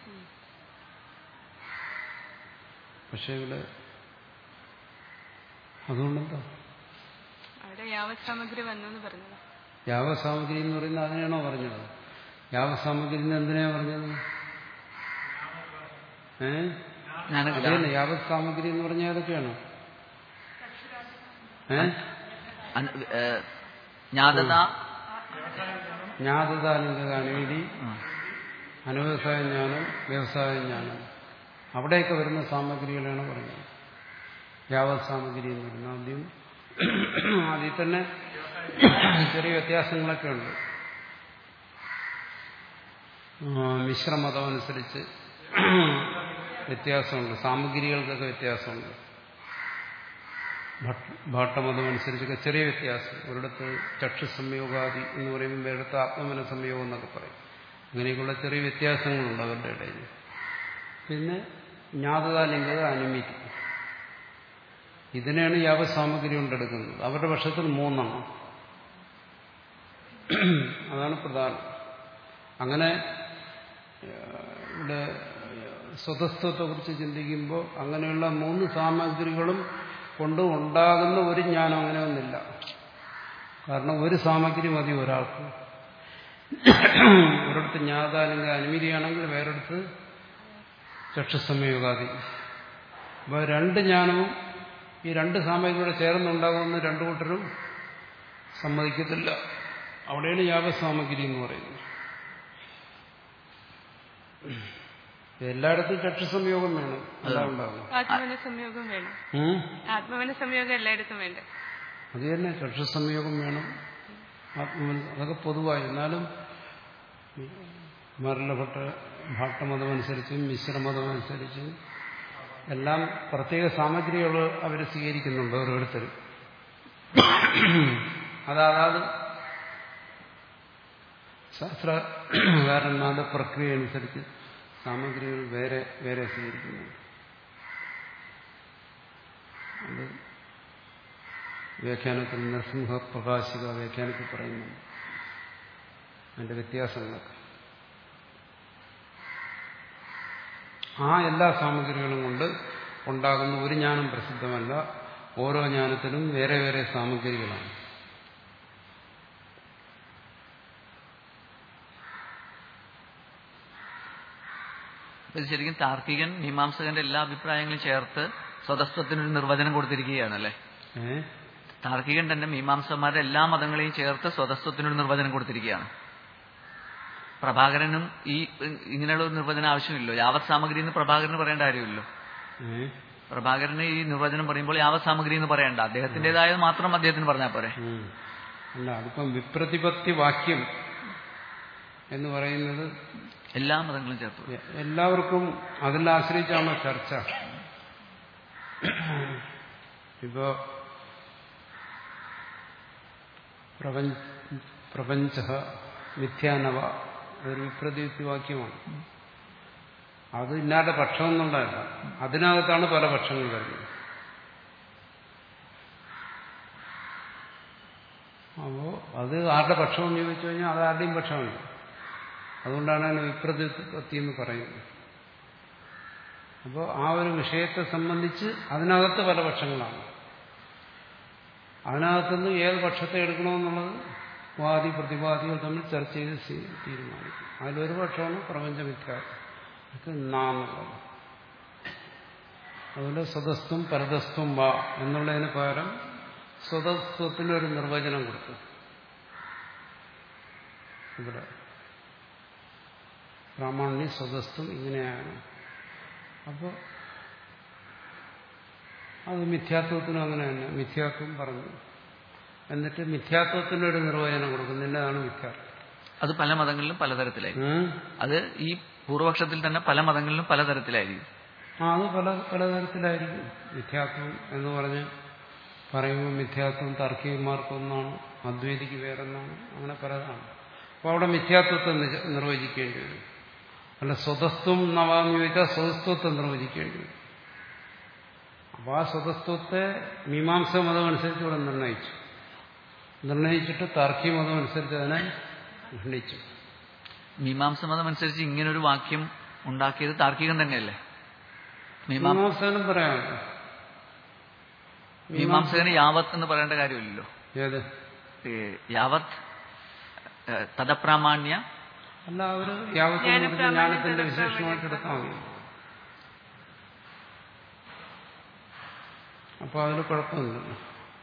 പക്ഷെ ഇവിടെ അതുകൊണ്ടെന്താ അവിടെ യാവസാമഗ്രി വന്നു പറഞ്ഞത്? യാവസാമഗ്രി എന്ന് പറയുന്നത് അതിനാണോ പറഞ്ഞത്? യാവസാമഗ്രി എന്തിനാ പറഞ്ഞത്? ഏഹ് അതന്നെ യാവസാമഗ്രി എന്ന് പറഞ്ഞാൽ അതൊക്കെയാണോ? ഏഹ് ജ്ഞാതതാലിംഗാനുവേദി അനവ്യവസായ ജ്ഞാനം വ്യവസായ ജ്ഞാനം അവിടെയൊക്കെ വരുന്ന സാമഗ്രികളാണ് പറഞ്ഞത്. യാവസാമഗ്രി എന്ന് പറയുന്നത് ആദ്യം അതിൽ തന്നെ ചെറിയ വ്യത്യാസങ്ങളൊക്കെ ഉണ്ട്. മിശ്രമതം അനുസരിച്ച് വ്യത്യാസമുണ്ട്, സാമഗ്രികൾക്കൊക്കെ വ്യത്യാസമുണ്ട്. ഭാട്ടമതം അനുസരിച്ചൊക്കെ ചെറിയ വ്യത്യാസം. ഒരിടത്ത് ചക്ഷു സംയോഗാദി എന്ന് പറയുമ്പോൾ വേറിടത്ത് ആത്മമന സംയോഗം എന്നൊക്കെ പറയും. അങ്ങനെയൊക്കെയുള്ള ചെറിയ വ്യത്യാസങ്ങളുണ്ട് അവരുടെ ഇടയിൽ. പിന്നെ ജ്ഞാതതാലിംഗത അനുമിതി ഇതിനെയാണ് യാവസാമഗ്രി കൊണ്ടെടുക്കുന്നത്. അവരുടെ പക്ഷത്തിൽ മൂന്നെണ്ണം. അതാണ് പ്രധാനം. അങ്ങനെ ഇവിടെ സ്വതസ്ത്വത്തെക്കുറിച്ച് ചിന്തിക്കുമ്പോൾ അങ്ങനെയുള്ള മൂന്ന് സാമഗ്രികളും കൊണ്ട് ഉണ്ടാകുന്ന ഒരു ജ്ഞാനം അങ്ങനെ ഒന്നില്ല. കാരണം ഒരു സാമഗ്രി മതി ഒരാൾക്ക്. ഒരിടത്ത് ജ്ഞാതാലിംഗ അനുമതിയാണെങ്കിൽ വേറൊരിടത്ത് ചക്ഷുസംയോഗാദി. അപ്പോൾ രണ്ട് ജ്ഞാനവും ഈ രണ്ട് സാമഗ്രികളൂടെ ചേർന്നുണ്ടാകുമെന്ന് രണ്ടു കൂട്ടരും സമ്മതിക്കത്തില്ല. അവിടെയാണ് യാവസാമഗ്രി എന്ന് പറയുന്നത്. എല്ലായിടത്തും ചക്ഷുസംയോഗം വേണം, എല്ലാം ഉണ്ടാകും. ആത്മവന സംയോഗം വേണം. ആത്മവന സംയോഗം എല്ലായിടത്തും വേണ്ട. അത് തന്നെ ചക്ഷുസംയോഗം വേണം, ആത്മവന അതൊക്കെ പൊതുവായി. എന്നാലും മരളഭട്ട ഭാട്ടമതമനുസരിച്ചും മിശ്രമതമനുസരിച്ചും എല്ലാം പ്രത്യേക സാമഗ്രികൾ അവർ സ്വീകരിക്കുന്നുണ്ട് ഓരോരുത്തരും. അതാത് ശാസ്ത്രകാരന്മാരുടെ പ്രക്രിയ അനുസരിച്ച് സാമഗ്രികൾ വേറെ വേറെ സ്വീകരിക്കുന്നുണ്ട്. അത് വ്യാഖ്യാനത്തിൽ നരസിംഹ പ്രകാശിക വ്യാഖ്യാനത്തിൽ പറയുന്നുണ്ട് അതിന്റെ വ്യത്യാസങ്ങളൊക്കെ. ആ എല്ലാ സാമഗ്രികളും കൊണ്ട് ഉണ്ടാകുന്ന ഒരു ജ്ഞാനം പ്രസിദ്ധമല്ല. ഓരോ ജ്ഞാനത്തിനും വേറെ വേറെ സാമഗ്രികളാണ്. ശരിക്കും താർക്കികൻ മീമാംസകന്റെ എല്ലാ അഭിപ്രായങ്ങളും ചേർത്ത് സ്വതസ്വത്തിനൊരു നിർവചനം കൊടുത്തിരിക്കുകയാണല്ലേ? താർക്കികൻ തന്നെ മീമാംസകന്മാരുടെ എല്ലാ മതങ്ങളെയും ചേർത്ത് സ്വതസ്വത്തിനൊരു നിർവചനം കൊടുത്തിരിക്കുകയാണ്. പ്രഭാകരനും ഈ ഇങ്ങനെയുള്ള ഒരു നിർവചനം ആവശ്യമില്ലോ. യാവത് സാമഗ്രി എന്ന് പ്രഭാകരന് പറയേണ്ട കാര്യമില്ലോ. പ്രഭാകരന് ഈ നിർവചനം പറയുമ്പോൾ യാവത് സാമഗ്രി എന്ന് പറയണ്ട, അദ്ദേഹത്തിന്റേതായത് മാത്രം അദ്ദേഹത്തിന് പറഞ്ഞാൽ പോരെ. അല്ല, അതിപ്പം വിപ്രതിപത്തി വാക്യം എന്ന് പറയുന്നത് എല്ലാ മതങ്ങളും ചേർത്തു എല്ലാവർക്കും അതിൽ ആശ്രയിച്ചാണോ ചർച്ച. ഇപ്പോ പ്രപഞ്ച മിഥ്യാനവ അതൊരു വിപ്രതിപത്തി വാക്യമാണ്. അത് ഇന്നാരുടെ പക്ഷമെന്നുള്ളതല്ല, അതിനകത്താണ് പല പക്ഷങ്ങൾ വരുന്നത്. അപ്പോ അത് ആരുടെ പക്ഷമെന്ന് ചോദിച്ചു കഴിഞ്ഞാൽ അത് ആരുടെയും പക്ഷമല്ല. അതുകൊണ്ടാണ് അതിന് വിപ്രതിപത്തി എന്ന് പറയുന്നത്. അപ്പോൾ ആ ഒരു വിഷയത്തെ സംബന്ധിച്ച് അതിനകത്ത് പല പക്ഷങ്ങളാണ്. അതിനകത്തുനിന്ന് ഏത് പക്ഷത്തെ എടുക്കണമെന്നുള്ളത് വാദി പ്രതിവാദികൾ തമ്മിൽ ചർച്ച ചെയ്ത് തീരുമാനിക്കും. അതിലൊരു പക്ഷമാണ് പ്രപഞ്ചമിഥ്യാത്വം നാന്നുള്ളത്. അതുപോലെ സ്വതസ്ത്വം പരതസ്ത്വം വാ എന്നുള്ളതിന് പകരം സ്വതസ്ത്വത്തിനൊരു നിർവചനം കൊടുത്തു. ഇവിടെ പ്രാമാണ്യ സ്വതസ്ത്വം ഇങ്ങനെയാണ്. അപ്പോൾ അത് മിഥ്യാത്വത്തിനും അങ്ങനെ തന്നെ മിഥ്യാത്വം പറഞ്ഞു. എന്നിട്ട് മിഥ്യാത്വത്തിനൊരു നിർവചനം കൊടുക്കുന്നില്ലതാണ് മിഥ്യാത്വം. അത് പല മതങ്ങളിലും പലതരത്തിലായിരിക്കും. അത് ഈ പൂർവപക്ഷത്തിൽ തന്നെ പല മതങ്ങളിലും പലതരത്തിലായിരിക്കും. ആ അത് പല പലതരത്തിലായിരിക്കും. മിഥ്യാത്വം എന്ന് പറഞ്ഞ് പറയുമ്പോൾ മിഥ്യാത്വം താർക്കികന്മാർക്കൊന്നാണ്, അദ്വൈതിക്ക് വേറൊന്നാണ്, അങ്ങനെ പലതാണ്. അപ്പോൾ അവിടെ മിഥ്യാത്വത്തെ നിർവചിക്കേണ്ടി വരും. അല്ല സ്വതസ്ത്വം നവാന്ന് ചോദിച്ചാൽ സ്വതസ്ത്വത്തെ നിർവചിക്കേണ്ടി വരും. അപ്പോൾ ആ സ്വതസ്ത്വത്തെ മീമാംസ മതം അനുസരിച്ച് ഇവിടെ നിർണയിച്ചു. നിർണയിച്ചിട്ട് താർക്കിക മതം അനുസരിച്ച് അതിനെ ഖണ്ഡിച്ചു. മീമാംസ മതം അനുസരിച്ച് ഇങ്ങനൊരു വാക്യം ഉണ്ടാക്കിയത് താർക്കികം തന്നെയല്ലേ? മീമാംസകനും പറയാമല്ലോ. മീമാംസകന് യാവത്ത് എന്ന് പറയേണ്ട കാര്യമില്ലല്ലോ. ഏത് യാവത്ത് തദപ്രാമാണ്യ അല്ല, അവര് യാവത്ത് ജ്ഞാനത്തിന്റെ വിശേഷമായിട്ട് എടുത്താൽ മതി. അപ്പൊ അതിന് കുഴപ്പമൊന്നുമില്ല.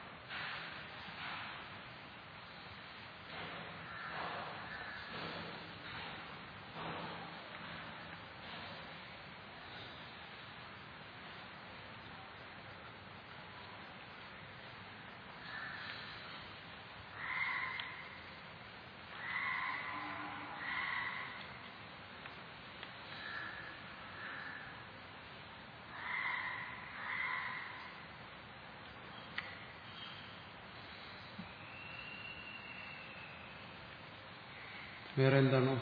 വേറെ എന്താണ്?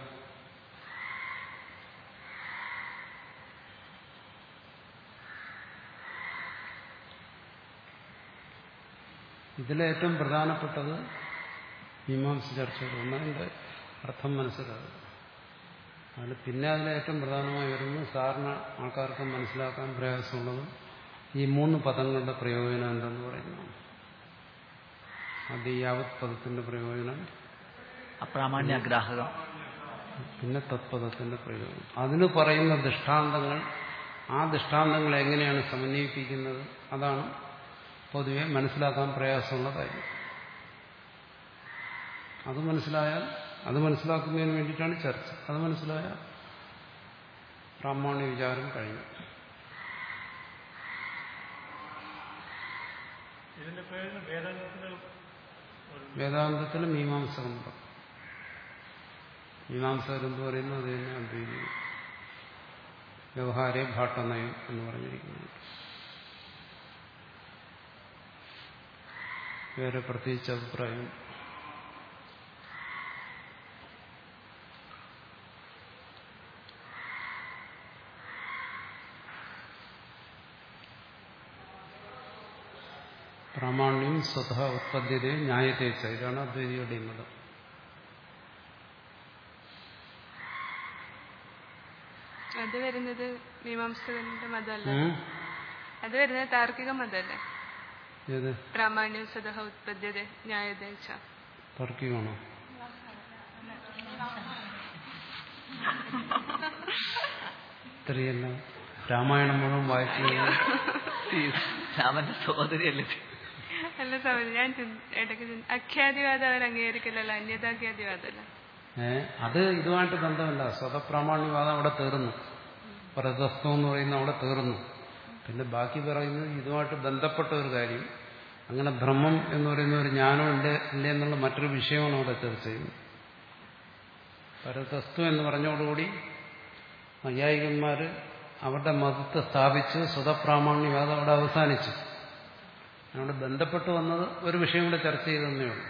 ഇതിലെ ഏറ്റവും പ്രധാനപ്പെട്ടത് മീമാംസ ചർച്ചകൾ. ഒന്നതിൻ്റെ അർത്ഥം മനസ്സിലാകും. അതിൽ പിന്നെ അതിലെ ഏറ്റവും പ്രധാനമായി വരുന്നത് സാധാരണ ആൾക്കാർക്ക് മനസ്സിലാക്കാൻ പ്രയാസമുള്ളത് ഈ മൂന്ന് പദങ്ങളുടെ പ്രയോജനം എന്തെന്ന് പറയുന്നതാണ്. അത് ഈ യാവത് പദത്തിന്റെ പ്രയോജനം, അപ്രാമാണ്യാഗ്രാഹകം, പിന്നെ തത്പദത്തിന്റെ പ്രയോജനം. അതിന് പറയുന്ന ദൃഷ്ടാന്തങ്ങൾ, ആ ദൃഷ്ടാന്തങ്ങൾ എങ്ങനെയാണ് സമന്വയിപ്പിക്കുന്നത്, അതാണ് പൊതുവെ മനസ്സിലാക്കാൻ പ്രയാസമുള്ള കാര്യം. അത് മനസ്സിലായാൽ, അത് മനസ്സിലാക്കുന്നതിന് വേണ്ടിയിട്ടാണ് ചർച്ച. അത് മനസ്സിലായാൽ പ്രാമാണ്യ വിചാരം കഴിഞ്ഞു. വേദാന്തത്തിൽ മീമാംസകമുണ്ട്. മീമാംസകർ എന്ത് പറയുന്നു അത് തന്നെ അദ്വൈതികൾ. വ്യവഹാരേ ഭാട്ടനയം എന്ന് പറഞ്ഞിരിക്കുന്നു. വേറെ പ്രത്യേകിച്ച് അഭിപ്രായം പ്രാമാണ്യം സ്വതഃ ഉത്പദ്യതയെ ന്യായത്തെ ച. ഇതാണ് അദ്വൈതിയുടെ മതം. അത് വരുന്നത് മീമാംസകന്റെ മതമല്ല, അത് വരുന്നത് താർക്കിക മതമല്ലേ? ഏത്? പ്രാമാണ്യം സ്വതഃ ഉത്പദ്യത ന്യായത്തെ ച. താർക്കികമാണോ? ഇത്രയല്ല രാമായണം മുഴുവൻ വായിക്കുന്നത് രാമന്റെ സഹോദരിയല്ലേ? അല്ല സഹോദരി, ഞാൻ ഇടയ്ക്ക് അഖ്യാതിവാദം അവർ അംഗീകരിക്കില്ലല്ലോ, അന്യതാഖ്യാതിവാദമല്ല. ഏഹ് അത് ഇതുമായിട്ട് ബന്ധമല്ല. സ്വതപ്രാമാണ്യവാദം അവിടെ തീർന്നു. പ്രതസ്ഥം എന്ന് പറയുന്ന അവിടെ തീർന്നു. പിന്നെ ബാക്കി പറയുന്നത് ഇതുമായിട്ട് ബന്ധപ്പെട്ട ഒരു കാര്യം. അങ്ങനെ ബ്രഹ്മം എന്ന് പറയുന്ന ഒരു ജ്ഞാനം ഇല്ലേ ഇല്ലേ എന്നുള്ള മറ്റൊരു വിഷയമാണ് അവിടെ ചർച്ച ചെയ്യുന്നത്. പരതസ്തു എന്ന് പറഞ്ഞോടുകൂടി നൈയായികന്മാർ അവരുടെ മതത്തെ സ്ഥാപിച്ച് സ്വതപ്രാമാണ്യവാദം അവിടെ അവസാനിച്ചു. അവിടെ ബന്ധപ്പെട്ട് വന്നത് ഒരു വിഷയം കൂടെ ചർച്ച ചെയ്തെന്നേ ഉള്ളൂ.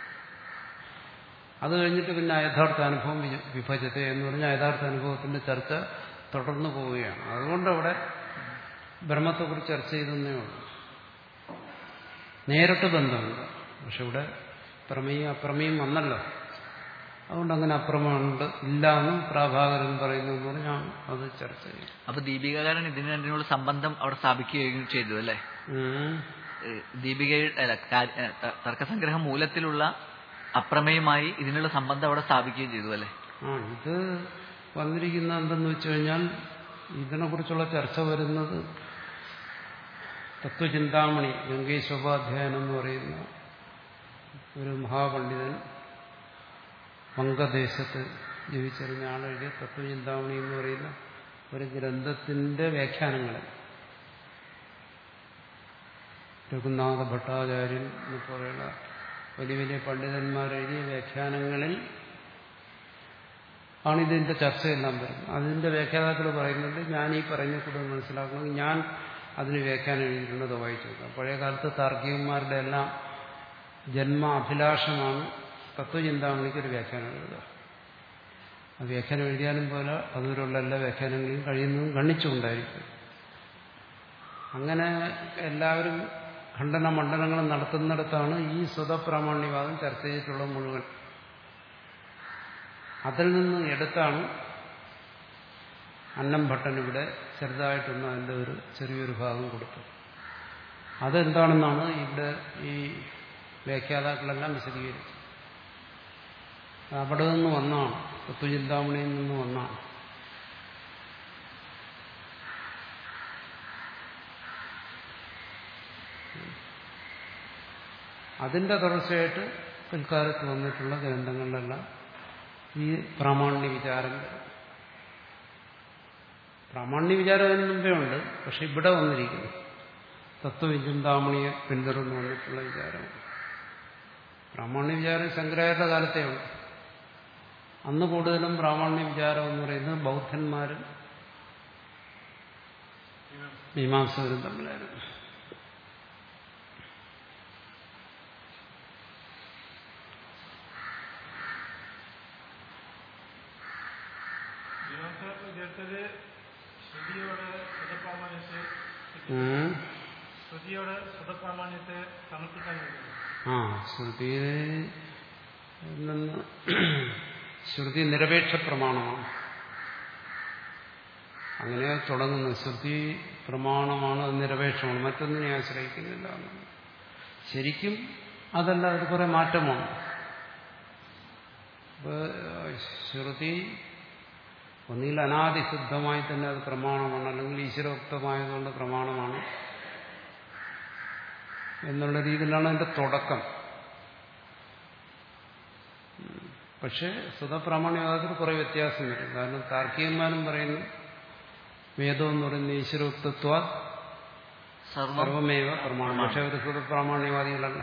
അത് കഴിഞ്ഞിട്ട് പിന്നെ യഥാർത്ഥ അനുഭവം വിഭജത്തെ എന്ന് പറഞ്ഞാൽ യഥാർത്ഥ അനുഭവത്തിന്റെ ചർച്ച തുടർന്നു പോവുകയാണ്. അതുകൊണ്ട് അവിടെ ബ്രഹ്മത്തെക്കുറിച്ച് ചർച്ച ചെയ്തെന്നേ ഉള്ളൂ. നേരിട്ട് ബന്ധമില്ല. പക്ഷെ ഇവിടെ പ്രമേയം അപ്രമേയം വന്നല്ലോ. അതുകൊണ്ട് അങ്ങനെ അപ്രമമുണ്ട് ഇല്ല എന്നും പ്രാഭാകരൻ പറയുന്നത് പറഞ്ഞാൽ അത് ചർച്ച ചെയ്യും. അപ്പൊ ദീപികാരൻ ഇതിന് രണ്ടിനുള്ള സംബന്ധം അവിടെ സ്ഥാപിക്കുകയും ചെയ്തു അല്ലേ? ദീപികയുടെ അല്ല തർക്കസംഗ്രഹം മൂലത്തിലുള്ള അപ്രമേയമായി ഇതിനുള്ള സംബന്ധം അവിടെ സ്ഥാപിക്കുകയും ചെയ്തു അല്ലേ? ആ ഇത് വന്നിരിക്കുന്ന എന്തെന്ന് വെച്ചു കഴിഞ്ഞാൽ ഇതിനെ കുറിച്ചുള്ള ചർച്ച വരുന്നത് തത്വചിന്താമണി ഗംഗേശോപാധ്യായൻ എന്ന് പറയുന്ന ഒരു മഹാപണ്ഡിതൻ വംഗദേശത്ത് ജീവിച്ചിരുന്ന ആളെഴുതിയ തത്വചിന്താമണി എന്ന് പറയുന്ന ഒരു ഗ്രന്ഥത്തിന്റെ വ്യാഖ്യാനങ്ങൾ രഘുനാഥ ഭട്ടാചാര്യൻ എന്ന് പോലെയുള്ള വലിയ വലിയ പണ്ഡിതന്മാരെഴുതിയ വ്യാഖ്യാനങ്ങളിൽ ആണ് ഇതിന്റെ ചർച്ചയെല്ലാം വരുന്നത്. അതിന്റെ വ്യാഖ്യാതാക്കൾ പറയുന്നത് ഞാൻ ഈ പറയുന്ന കൂടുതൽ മനസ്സിലാക്കണമെങ്കിൽ ഞാൻ അതിന് വ്യാഖ്യാനം എഴുതിയിട്ടുള്ളത് വായിച്ചു നോക്കാം. പഴയ കാലത്ത് താർക്കികന്മാരുടെ എല്ലാം ജന്മ അഭിലാഷമാണ് തത്വചിന്താമണിക്ക് ഒരു വ്യാഖ്യാനം എഴുതുക. ആ വ്യാഖ്യാനം എഴുതിയാലും പോലെ അതുവരെയുള്ള എല്ലാ വ്യാഖ്യാനങ്ങളെയും കഴിയുന്നതും ഖണ്ഡിച്ചുകൊണ്ടായിരിക്കും. അങ്ങനെ എല്ലാവരും ഖണ്ഡന മണ്ഡലങ്ങളും നടത്തുന്നിടത്താണ് ഈ സ്വതപ്രാമാണ്യവാദം ചർച്ച ചെയ്തിട്ടുള്ളത് മുഴുവൻ. അതിൽ നിന്ന് എടുത്താണ് അന്നം ഭട്ടൻ ഇവിടെ ചെറുതായിട്ടൊന്ന് അതിൻ്റെ ഒരു ചെറിയൊരു ഭാഗം കൊടുത്തത്. അതെന്താണെന്നാണ് ഇവിടെ ഈ വ്യാഖ്യാതാക്കളെല്ലാം വിശദീകരിച്ചത്. അവിടെ നിന്ന് വന്നാണ്, തത്വചിന്താമണിയിൽ നിന്ന് വന്നാണ്. അതിന്റെ തുടർച്ചയായിട്ട് പിൽക്കാലത്ത് വന്നിട്ടുള്ള ഗ്രന്ഥങ്ങളിലെല്ലാം ഈ പ്രാമാണ്യ വിചാരം, പ്രാമാണ്യ വിചാരം അതിന് മുമ്പേ ഉണ്ട്, പക്ഷെ ഇവിടെ വന്നിരിക്കുന്നു തത്വചിന്താമണിയെ പിന്തുടർന്ന് വന്നിട്ടുള്ള വിചാരം. പ്രാമാണ്യ വിചാരം ശങ്കരാചാര്യരുടെ കാലത്തേ ഉണ്ട്. അന്ന് കൂടുതലും പ്രാമാണ്യ വിചാരം എന്ന് പറയുന്നത് ബൗദ്ധന്മാരും മീമാംസകരും തമ്മിലായിരുന്നു. ആ ശ്രുതിയിൽ നിന്ന് ശ്രുതി നിരപേക്ഷ പ്രമാണമാണ്. അങ്ങനെ തുടങ്ങുന്നത് ശ്രുതി പ്രമാണമാണ്, അത് നിരപേക്ഷമാണ്, മറ്റൊന്നിനെ ആശ്രയിക്കുന്നില്ല. ശരിക്കും അതല്ല, അത് കുറെ മാറ്റമാണ്. ശ്രുതി ഒന്നിൽ അനാദിസിദ്ധമായി തന്നെ അത് പ്രമാണമാണ്, അല്ലെങ്കിൽ ഈശ്വരോക്തമായതുകൊണ്ട് പ്രമാണമാണ് എന്നുള്ള രീതിയിലാണ് അതിന്റെ തുടക്കം. പക്ഷെ സ്വതപ്രാമാണ്യവാദത്തിൽ കുറെ വ്യത്യാസം വരും. കാരണം താർക്കികന്മാരും പറയുന്നു വേദം എന്ന് പറയുന്ന ഈശ്വരോക്തത്വ സർവമേവ പ്രമാണം. പക്ഷെ അവർ സ്വതപ്രാമാണ്യവാദികളല്ല.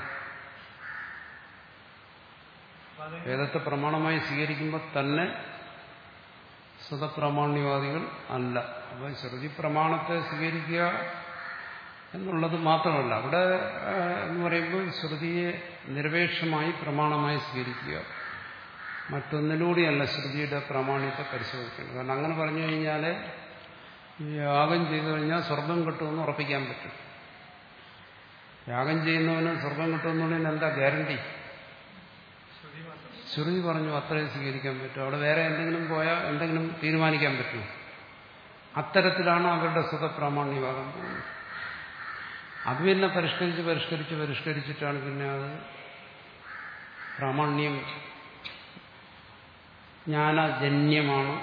വേദത്തെ പ്രമാണമായി സ്വീകരിക്കുമ്പോൾ തന്നെ സ്വതപ്രാമാണ്യവാദികൾ അല്ല. അപ്പൊ ശ്രുതി പ്രമാണത്തെ സ്വീകരിക്കുക എന്നുള്ളത് മാത്രമല്ല, അവിടെ എന്ന് പറയുമ്പോൾ ശ്രുതിയെ നിരപേക്ഷമായി പ്രമാണമായി സ്വീകരിക്കുക, മറ്റൊന്നിലൂടെയല്ല ശ്രുതിയുടെ പ്രാമാണ്യത്തെ പരിശോധിക്കേണ്ടത്. കാരണം അങ്ങനെ പറഞ്ഞു കഴിഞ്ഞാൽ യാഗം ചെയ്തു കഴിഞ്ഞാൽ സ്വർഗം കിട്ടുമെന്ന് ഉറപ്പിക്കാൻ പറ്റും. യാഗം ചെയ്യുന്നവന് സ്വർഗം കിട്ടുമെന്നുള്ളതിന് എന്താ ഗ്യാരണ്ടി? ശ്രുതി പറഞ്ഞു അത്രയും സ്വീകരിക്കാൻ പറ്റും. അവിടെ വേറെ എന്തെങ്കിലും പോയാൽ എന്തെങ്കിലും തീരുമാനിക്കാൻ പറ്റുമോ? അത്തരത്തിലാണ് അവരുടെ സ്വതപ്രാമാണ്യവാദം പോകുന്നത്. അത് പിന്നെ പരിഷ്കരിച്ച് പരിഷ്കരിച്ച് പരിഷ്കരിച്ചിട്ടാണ് പിന്നെ അത് പ്രാമാണ്യം ജ്ഞാനജന്യമാണ്,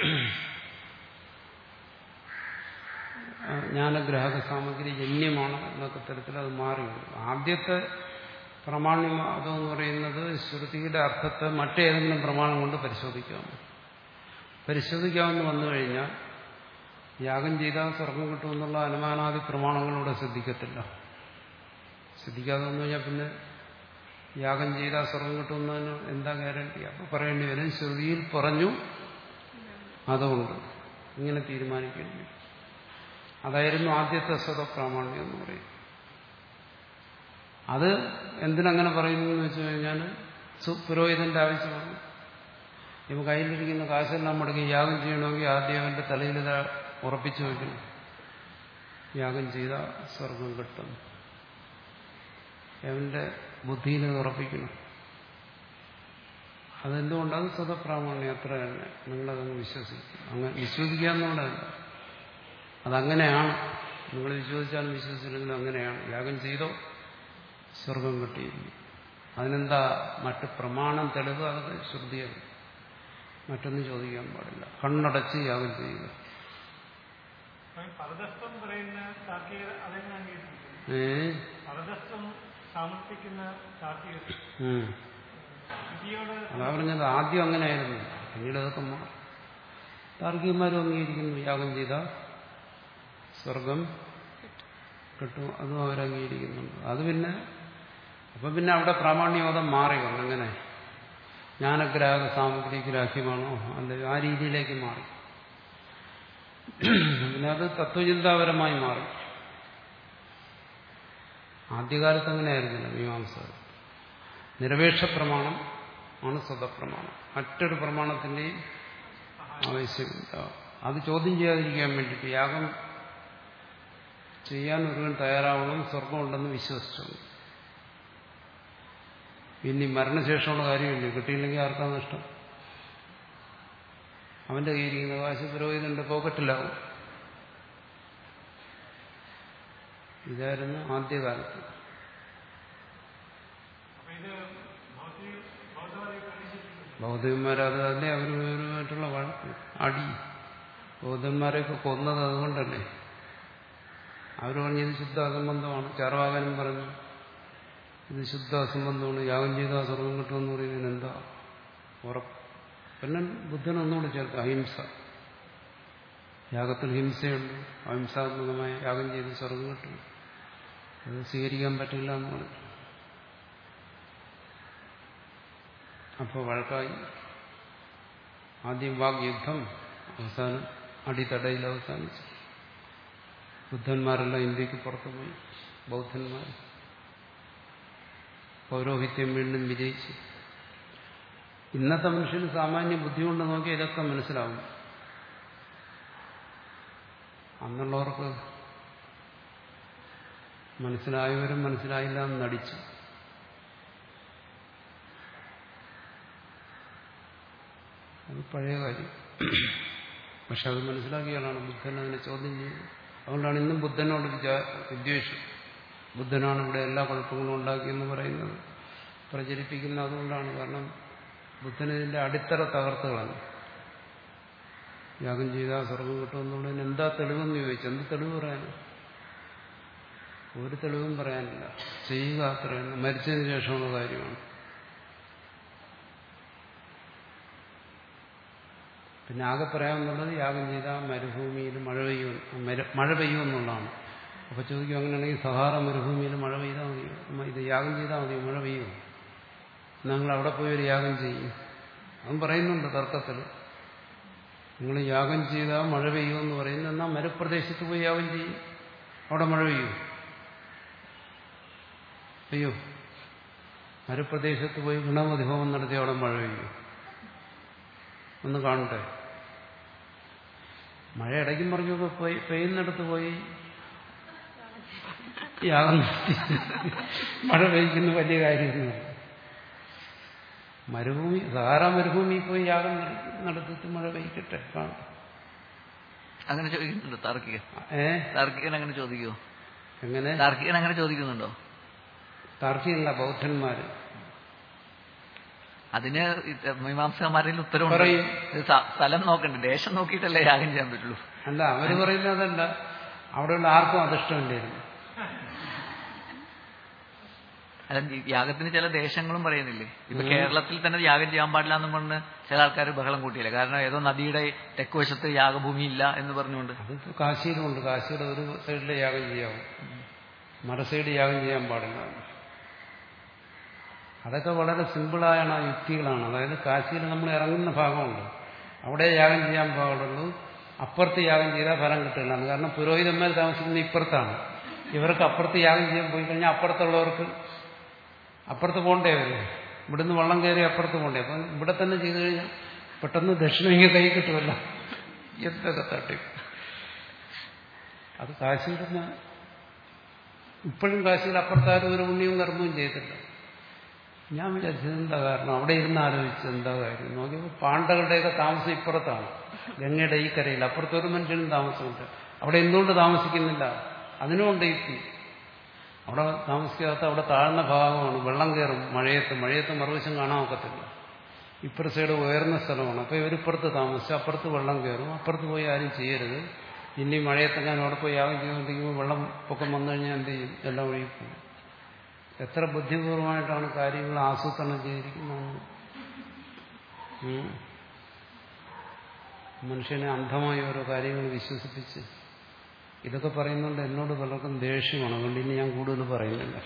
ജ്ഞാനഗ്രാഹക സാമഗ്രി ജന്യമാണ് എന്നൊക്കെ തരത്തിൽ അത് മാറി. ആദ്യത്തെ പ്രമാണ്യവാദം എന്ന് പറയുന്നത് ശ്രുതിയുടെ അർത്ഥത്തെ മറ്റേതെങ്കിലും പ്രമാണം കൊണ്ട് പരിശോധിക്കാമെന്ന് പരിശോധിക്കാമെന്ന് വന്നു കഴിഞ്ഞാൽ യാഗം ചെയ്താൽ സ്വർഗം കിട്ടുമെന്നുള്ള അനുമാനാദി പ്രമാണങ്ങളിലൂടെ ശ്രദ്ധിക്കത്തില്ല. ശ്രദ്ധിക്കാതെ വന്നു കഴിഞ്ഞാൽ പിന്നെ യാഗം ചെയ്താൽ സ്വർഗം കിട്ടുമെന്നതിന് എന്താ ഗ്യാരണ്ടി? അപ്പൊ പറയേണ്ടി വരും ശ്രുതിയിൽ പറഞ്ഞു അതുകൊണ്ട് ഇങ്ങനെ തീരുമാനിക്കേണ്ടി വരും. അതായിരുന്നു ആദ്യത്തെ സ്വതപ്രാമാണ്യം എന്ന് പറയും. അത് എന്തിനങ്ങനെ പറയുന്നു എന്ന് വെച്ച് കഴിഞ്ഞാൽ പുരോഹിതന്റെ ആവശ്യമാണ്. ഇവ കയ്യിലിരിക്കുന്ന കാശെല്ലാം മുടങ്ങി യാഗം ചെയ്യണമെങ്കിൽ ആദ്യം അവന്റെ തലയിൽ ഉറപ്പിച്ചു വയ്ക്കണം, യാഗം ചെയ്ത സ്വർഗം കിട്ടും. അവന്റെ ബുദ്ധിയിൽ ഉറപ്പിക്കണം. അതെന്തുകൊണ്ടത് സ്വതപ്രാമാണ്യം അത്ര തന്നെ. നിങ്ങളതങ്ങ് വിശ്വസിക്കും. അങ്ങനെ വിശ്വസിക്കുക എന്നുള്ളതല്ല, അതങ്ങനെയാണ്. നിങ്ങൾ വിശ്വസിച്ചാലും വിശ്വസിച്ചില്ലെങ്കിലും അങ്ങനെയാണ്. യാഗം ചെയ്തോ സ്വർഗം കിട്ടിയിരിക്കും. അതിനെന്താ മറ്റ് പ്രമാണം തെളിവ്? അതൊക്കെ ശ്രുതിയാണ്, മറ്റൊന്നും ചോദിക്കാൻ പാടില്ല. കണ്ണടച്ച് യാഗം ചെയ്യുക. ഏ അതാ പറഞ്ഞത്, ആദ്യം അങ്ങനെയായിരുന്നു, പിന്നീട് അതൊക്കെ മാറും. താർക്കികന്മാരും അംഗീകരിക്കുന്നു യാഗം ചെയ്ത സ്വർഗം കിട്ടും, അതും അവരംഗീകരിക്കുന്നുണ്ട്. അത് പിന്നെ അപ്പൊ പിന്നെ അവിടെ പ്രാമാണ്യവാദം മാറി വന്നു. എങ്ങനെ? ജ്ഞാനഗ്രാഹക സാമഗ്രി ഗ്രാഹ്യമാണോ അല്ലെ ആ രീതിയിലേക്ക് മാറി. പിന്നെ അത് തത്വചിന്താപരമായി മാറി. ആദ്യകാലത്ത് അങ്ങനെയായിരുന്നില്ല. മീമാംസ നിരപേക്ഷ പ്രമാണം ആണ് സ്വതപ്രമാണം, മറ്റൊരു പ്രമാണത്തിന്റെയും ആവശ്യമില്ല. അത് ചോദ്യം ചെയ്യാതിരിക്കാൻ വേണ്ടിയിട്ട് യാഗം ചെയ്യാൻ ഒരുവൻ തയ്യാറാവണം, സ്വർഗമുണ്ടെന്ന് വിശ്വസിച്ചു. ഇനി മരണശേഷമുള്ള കാര്യമില്ല, കിട്ടിയില്ലെങ്കിൽ ആർക്കാ നഷ്ടം? അവന്റെ കയ്യിരിക്കുന്ന കാശ് പുരോഹിതന്റെ പോക്കറ്റിലാവും. ഇതായിരുന്നു ആദ്യകാലത്ത്. ബൗദ്ധന്മാരത് തന്നെ അവരുമായിട്ടുള്ള വഴക്ക്, അടി. ബൗദ്ധന്മാരെയൊക്കെ കൊന്നത് അതുകൊണ്ടല്ലേ. അവർ പറഞ്ഞു ഇത് ശുദ്ധ അസംബന്ധമാണ്. ചാർവാകനും പറഞ്ഞു ഇത് ശുദ്ധ അസംബന്ധമാണ്, യാഗം ചെയ്താൽ സ്വർഗം കിട്ടുമെന്ന് പറയുന്നതിന് എന്താ ഉറപ്പ്? പിന്നെ ബുദ്ധൻ ഒന്നുകൂടി ചേർത്ത് അഹിംസ. യാഗത്തിൽ ഹിംസയുണ്ട്, അഹിംസാത്മകമായ യാഗം ചെയ്ത് സ്വർഗം കിട്ടും, അത് സ്വീകരിക്കാൻ പറ്റില്ല എന്ന് പറഞ്ഞു. അപ്പോൾ വഴക്കായി. ആദ്യം വാഗ്യുദ്ധം, അവസാനം അടിത്തടയിൽ അവസാനിച്ചു. ബുദ്ധന്മാരെല്ലാം ഇന്ത്യക്ക് പുറത്തുപോയി. ബൗദ്ധന്മാർ പൗരോഹിത്യം വീണ്ടും വിജയിച്ചു. ഇന്നത്തെ മനുഷ്യന് സാമാന്യ ബുദ്ധി കൊണ്ട് നോക്കി ഇതൊക്കെ മനസ്സിലാവും. അന്നുള്ളവർക്ക് മനസ്സിലായവരും മനസ്സിലായില്ല എന്ന് നടിച്ചു. അത് പഴയ കാര്യം. പക്ഷെ അത് മനസ്സിലാക്കിയാലാണ് ബുദ്ധൻ അതിനെ ചോദ്യം ചെയ്തത്. അതുകൊണ്ടാണ് ഇന്നും ബുദ്ധനോട് വിദ്വേഷം. ബുദ്ധനാണ് ഇവിടെ എല്ലാ കുഴപ്പങ്ങളും ഉണ്ടാക്കിയെന്ന് പറയുന്നത്, പ്രചരിപ്പിക്കുന്നത് അതുകൊണ്ടാണ്. കാരണം ബുദ്ധന് ഇതിന്റെ അടിത്തറ തകർത്തുകളാണ്. യാഗം ചെയ്താൽ സ്വർഗം കിട്ടുമെന്നുള്ളതിന് എന്താ തെളിവെന്ന് ചോദിച്ചു. എന്ത് തെളിവ് പറയാനും? ഒരു തെളിവും പറയാനില്ല. ചെയ്യുക അത്രയാണ്. മരിച്ചതിന് ശേഷമുള്ള കാര്യമാണ്. പിന്നെ ആകെ പറയാമെന്നുള്ളത് യാഗം ചെയ്താൽ മരുഭൂമിയിൽ മഴ പെയ്യും മഴ പെയ്യുമെന്നുള്ളതാണ്. അപ്പൊ ചോദിക്കും, അങ്ങനെയാണെങ്കിൽ സഹാറ മരുഭൂമിയിൽ മഴ പെയ്താൽ മതിയോ? ഇത് യാഗം ചെയ്താൽ മതിയോ? മഴ പെയ്യുമോ? നിങ്ങൾ അവിടെ പോയി ഒരു യാഗം ചെയ്യും. അതും പറയുന്നുണ്ട് തർക്കത്തിൽ. നിങ്ങൾ യാഗം ചെയ്താൽ മഴ പെയ്യുമെന്ന് പറയുന്നത്, എന്നാൽ മരുപ്രദേശത്ത് പോയി യാഗം ചെയ്യും, അവിടെ മഴ പെയ്യൂ? പെയ്യോ? മരുപ്രദേശത്ത് പോയി ഗുണമതി ഹോമം നടത്തി അവിടെ മഴ പെയ്യൂ? ഒന്ന് കാണട്ടെ. മഴ ഇടയ്ക്കും പറഞ്ഞൊക്കെ പോയി പെയ്യുന്നിടത്ത് പോയി യാഗം നടത്തി മഴ പെയ്ക്കുന്ന വലിയ കാര്യമൊന്നുമില്ല. മരുഭൂമി, സഹാറ മരുഭൂമി പോയി യാഗം നടത്തിയിട്ട് മഴ പെയ്ക്കട്ടെ, കാണും. അങ്ങനെ ചോദിക്കുന്നുണ്ടോ താർക്കികൻ? ഏ താർക്കികൻ അങ്ങനെ ചോദിക്കുമോ? എങ്ങനെ? താർക്കികൻ അങ്ങനെ ചോദിക്കുന്നുണ്ടോ? താർക്കികല്ല, ബൗദ്ധന്മാര്. അതിന് മീമാംസകന്മാരിൽ ഉത്തരം പറയും. സ്ഥലം നോക്കണ്ടേ, ദേശം നോക്കിയിട്ടല്ലേ യാഗം ചെയ്യാൻ പറ്റുള്ളൂ. അല്ല, അവര് പറയുന്നതല്ല, അവിടെയുള്ള ആർക്കും അതിഷ്ടമില്ലായിരുന്നു. അല്ല, യാഗത്തിന് ചില ദേശങ്ങളും പറയുന്നില്ലേ? ഇപ്പൊ കേരളത്തിൽ തന്നെ യാഗം ചെയ്യാൻ പാടില്ല എന്ന് പറഞ്ഞ് ചില ആൾക്കാർ ബഹളം കൂട്ടിയില്ല. കാരണം ഏതോ നദിയുടെ തെക്കുവശത്ത് യാഗഭൂമി ഇല്ല എന്ന് പറഞ്ഞുകൊണ്ട്. അതിപ്പോ കാശിയിലുണ്ട്. കാശിയുടെ ഒരു സൈഡിലെ യാഗം ചെയ്യാവും, മറ സൈഡ് യാഗം ചെയ്യാൻ പാടില്ല. അതൊക്കെ വളരെ സിമ്പിളായ യുക്തികളാണ്. അതായത് കാശിയിൽ നമ്മൾ ഇറങ്ങുന്ന ഭാഗമുണ്ട്, അവിടെ യാഗം ചെയ്യാൻ പാടുള്ളൂ. അപ്പുറത്ത് യാഗം ചെയ്താൽ ഫലം കിട്ടില്ല. കാരണം പുരോഹിതന്മാർ താമസിക്കുന്ന ഇപ്പുറത്താണ്. ഇവർക്ക് അപ്പുറത്ത് യാഗം ചെയ്യാൻ പോയി കഴിഞ്ഞാൽ അപ്പുറത്തുള്ളവർക്ക് അപ്പുറത്ത് പോകണ്ടേ? അവര് ഇവിടുന്ന് വള്ളം കയറി അപ്പുറത്ത് പോകണ്ടേ? അപ്പം ഇവിടെ തന്നെ ചെയ്തു കഴിഞ്ഞാൽ പെട്ടെന്ന് ദക്ഷിണ ഇങ്ങനെ കൈ കിട്ടുമല്ലോ. എന്തൊക്കെ തട്ടി. അത് കാശിയിൽ തന്നെ ഇപ്പോഴും കാശിയിൽ അപ്പുറത്താരും ഒരു പുണ്യവും കർമ്മവും ചെയ്തില്ല. ഞാൻ വിചാരിച്ചത് എന്താ കാരണം, അവിടെ ഇരുന്ന് ആലോചിച്ചത് എന്താ കാര്യം നോക്കിയപ്പോൾ പാണ്ഡവരുടെയൊക്കെ താമസം ഇപ്പുറത്താണ്, ഗംഗയുടെ ഈ കരയിൽ. അപ്പുറത്തൊരു മനുഷ്യനും താമസമുണ്ട്. അവിടെ എന്തുകൊണ്ട് താമസിക്കുന്നില്ല? അതിനുമുണ്ട് യുക്തി. അവിടെ താമസിക്കാത്ത അവിടെ താഴ്ന്ന ഭാഗമാണ്, വെള്ളം കയറും മഴയത്ത്. മഴയത്ത് മറുവശം കാണാൻ ഒക്കത്തില്ല. ഇപ്പുറ സൈഡ് ഉയർന്ന സ്ഥലമാണ്. അപ്പോൾ ഇവരിപ്പുറത്ത് താമസിച്ച് അപ്പുറത്ത് വെള്ളം കയറും. അപ്പുറത്ത് പോയി ആരും ചെയ്യരുത്. ഇനി മഴയത്തെങ്ങാനും അവിടെ പോയി യാഗം ചെയ്തുകൊണ്ടിരിക്കുമ്പോൾ വെള്ളം പൊക്കം വന്നു കഴിഞ്ഞാൽ എന്ത് ചെയ്യും? എല്ലാം ഒഴുകി പോകും. എത്ര ബുദ്ധിപൂർവമായിട്ടാണ് കാര്യങ്ങൾ ആസൂത്രണം ചെയ്തിരിക്കുന്നത്. മനുഷ്യനെ അന്ധമായി ഓരോ കാര്യങ്ങൾ വിശ്വസിപ്പിച്ച് ഇതൊക്കെ പറയുന്നുണ്ട്. എന്നോട് പലർക്കും ദേഷ്യമാണ്. അതുകൊണ്ട് ഇനി ഞാൻ കൂടുതൽ പറയുന്നില്ല.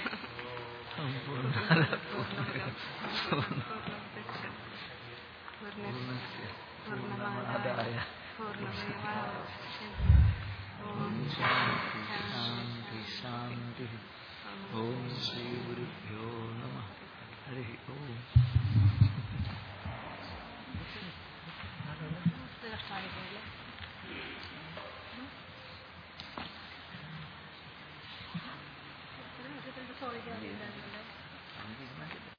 ഓം ശ്രീ ഗുരുഭ്യോ നമഃ. ഹരി ഓം.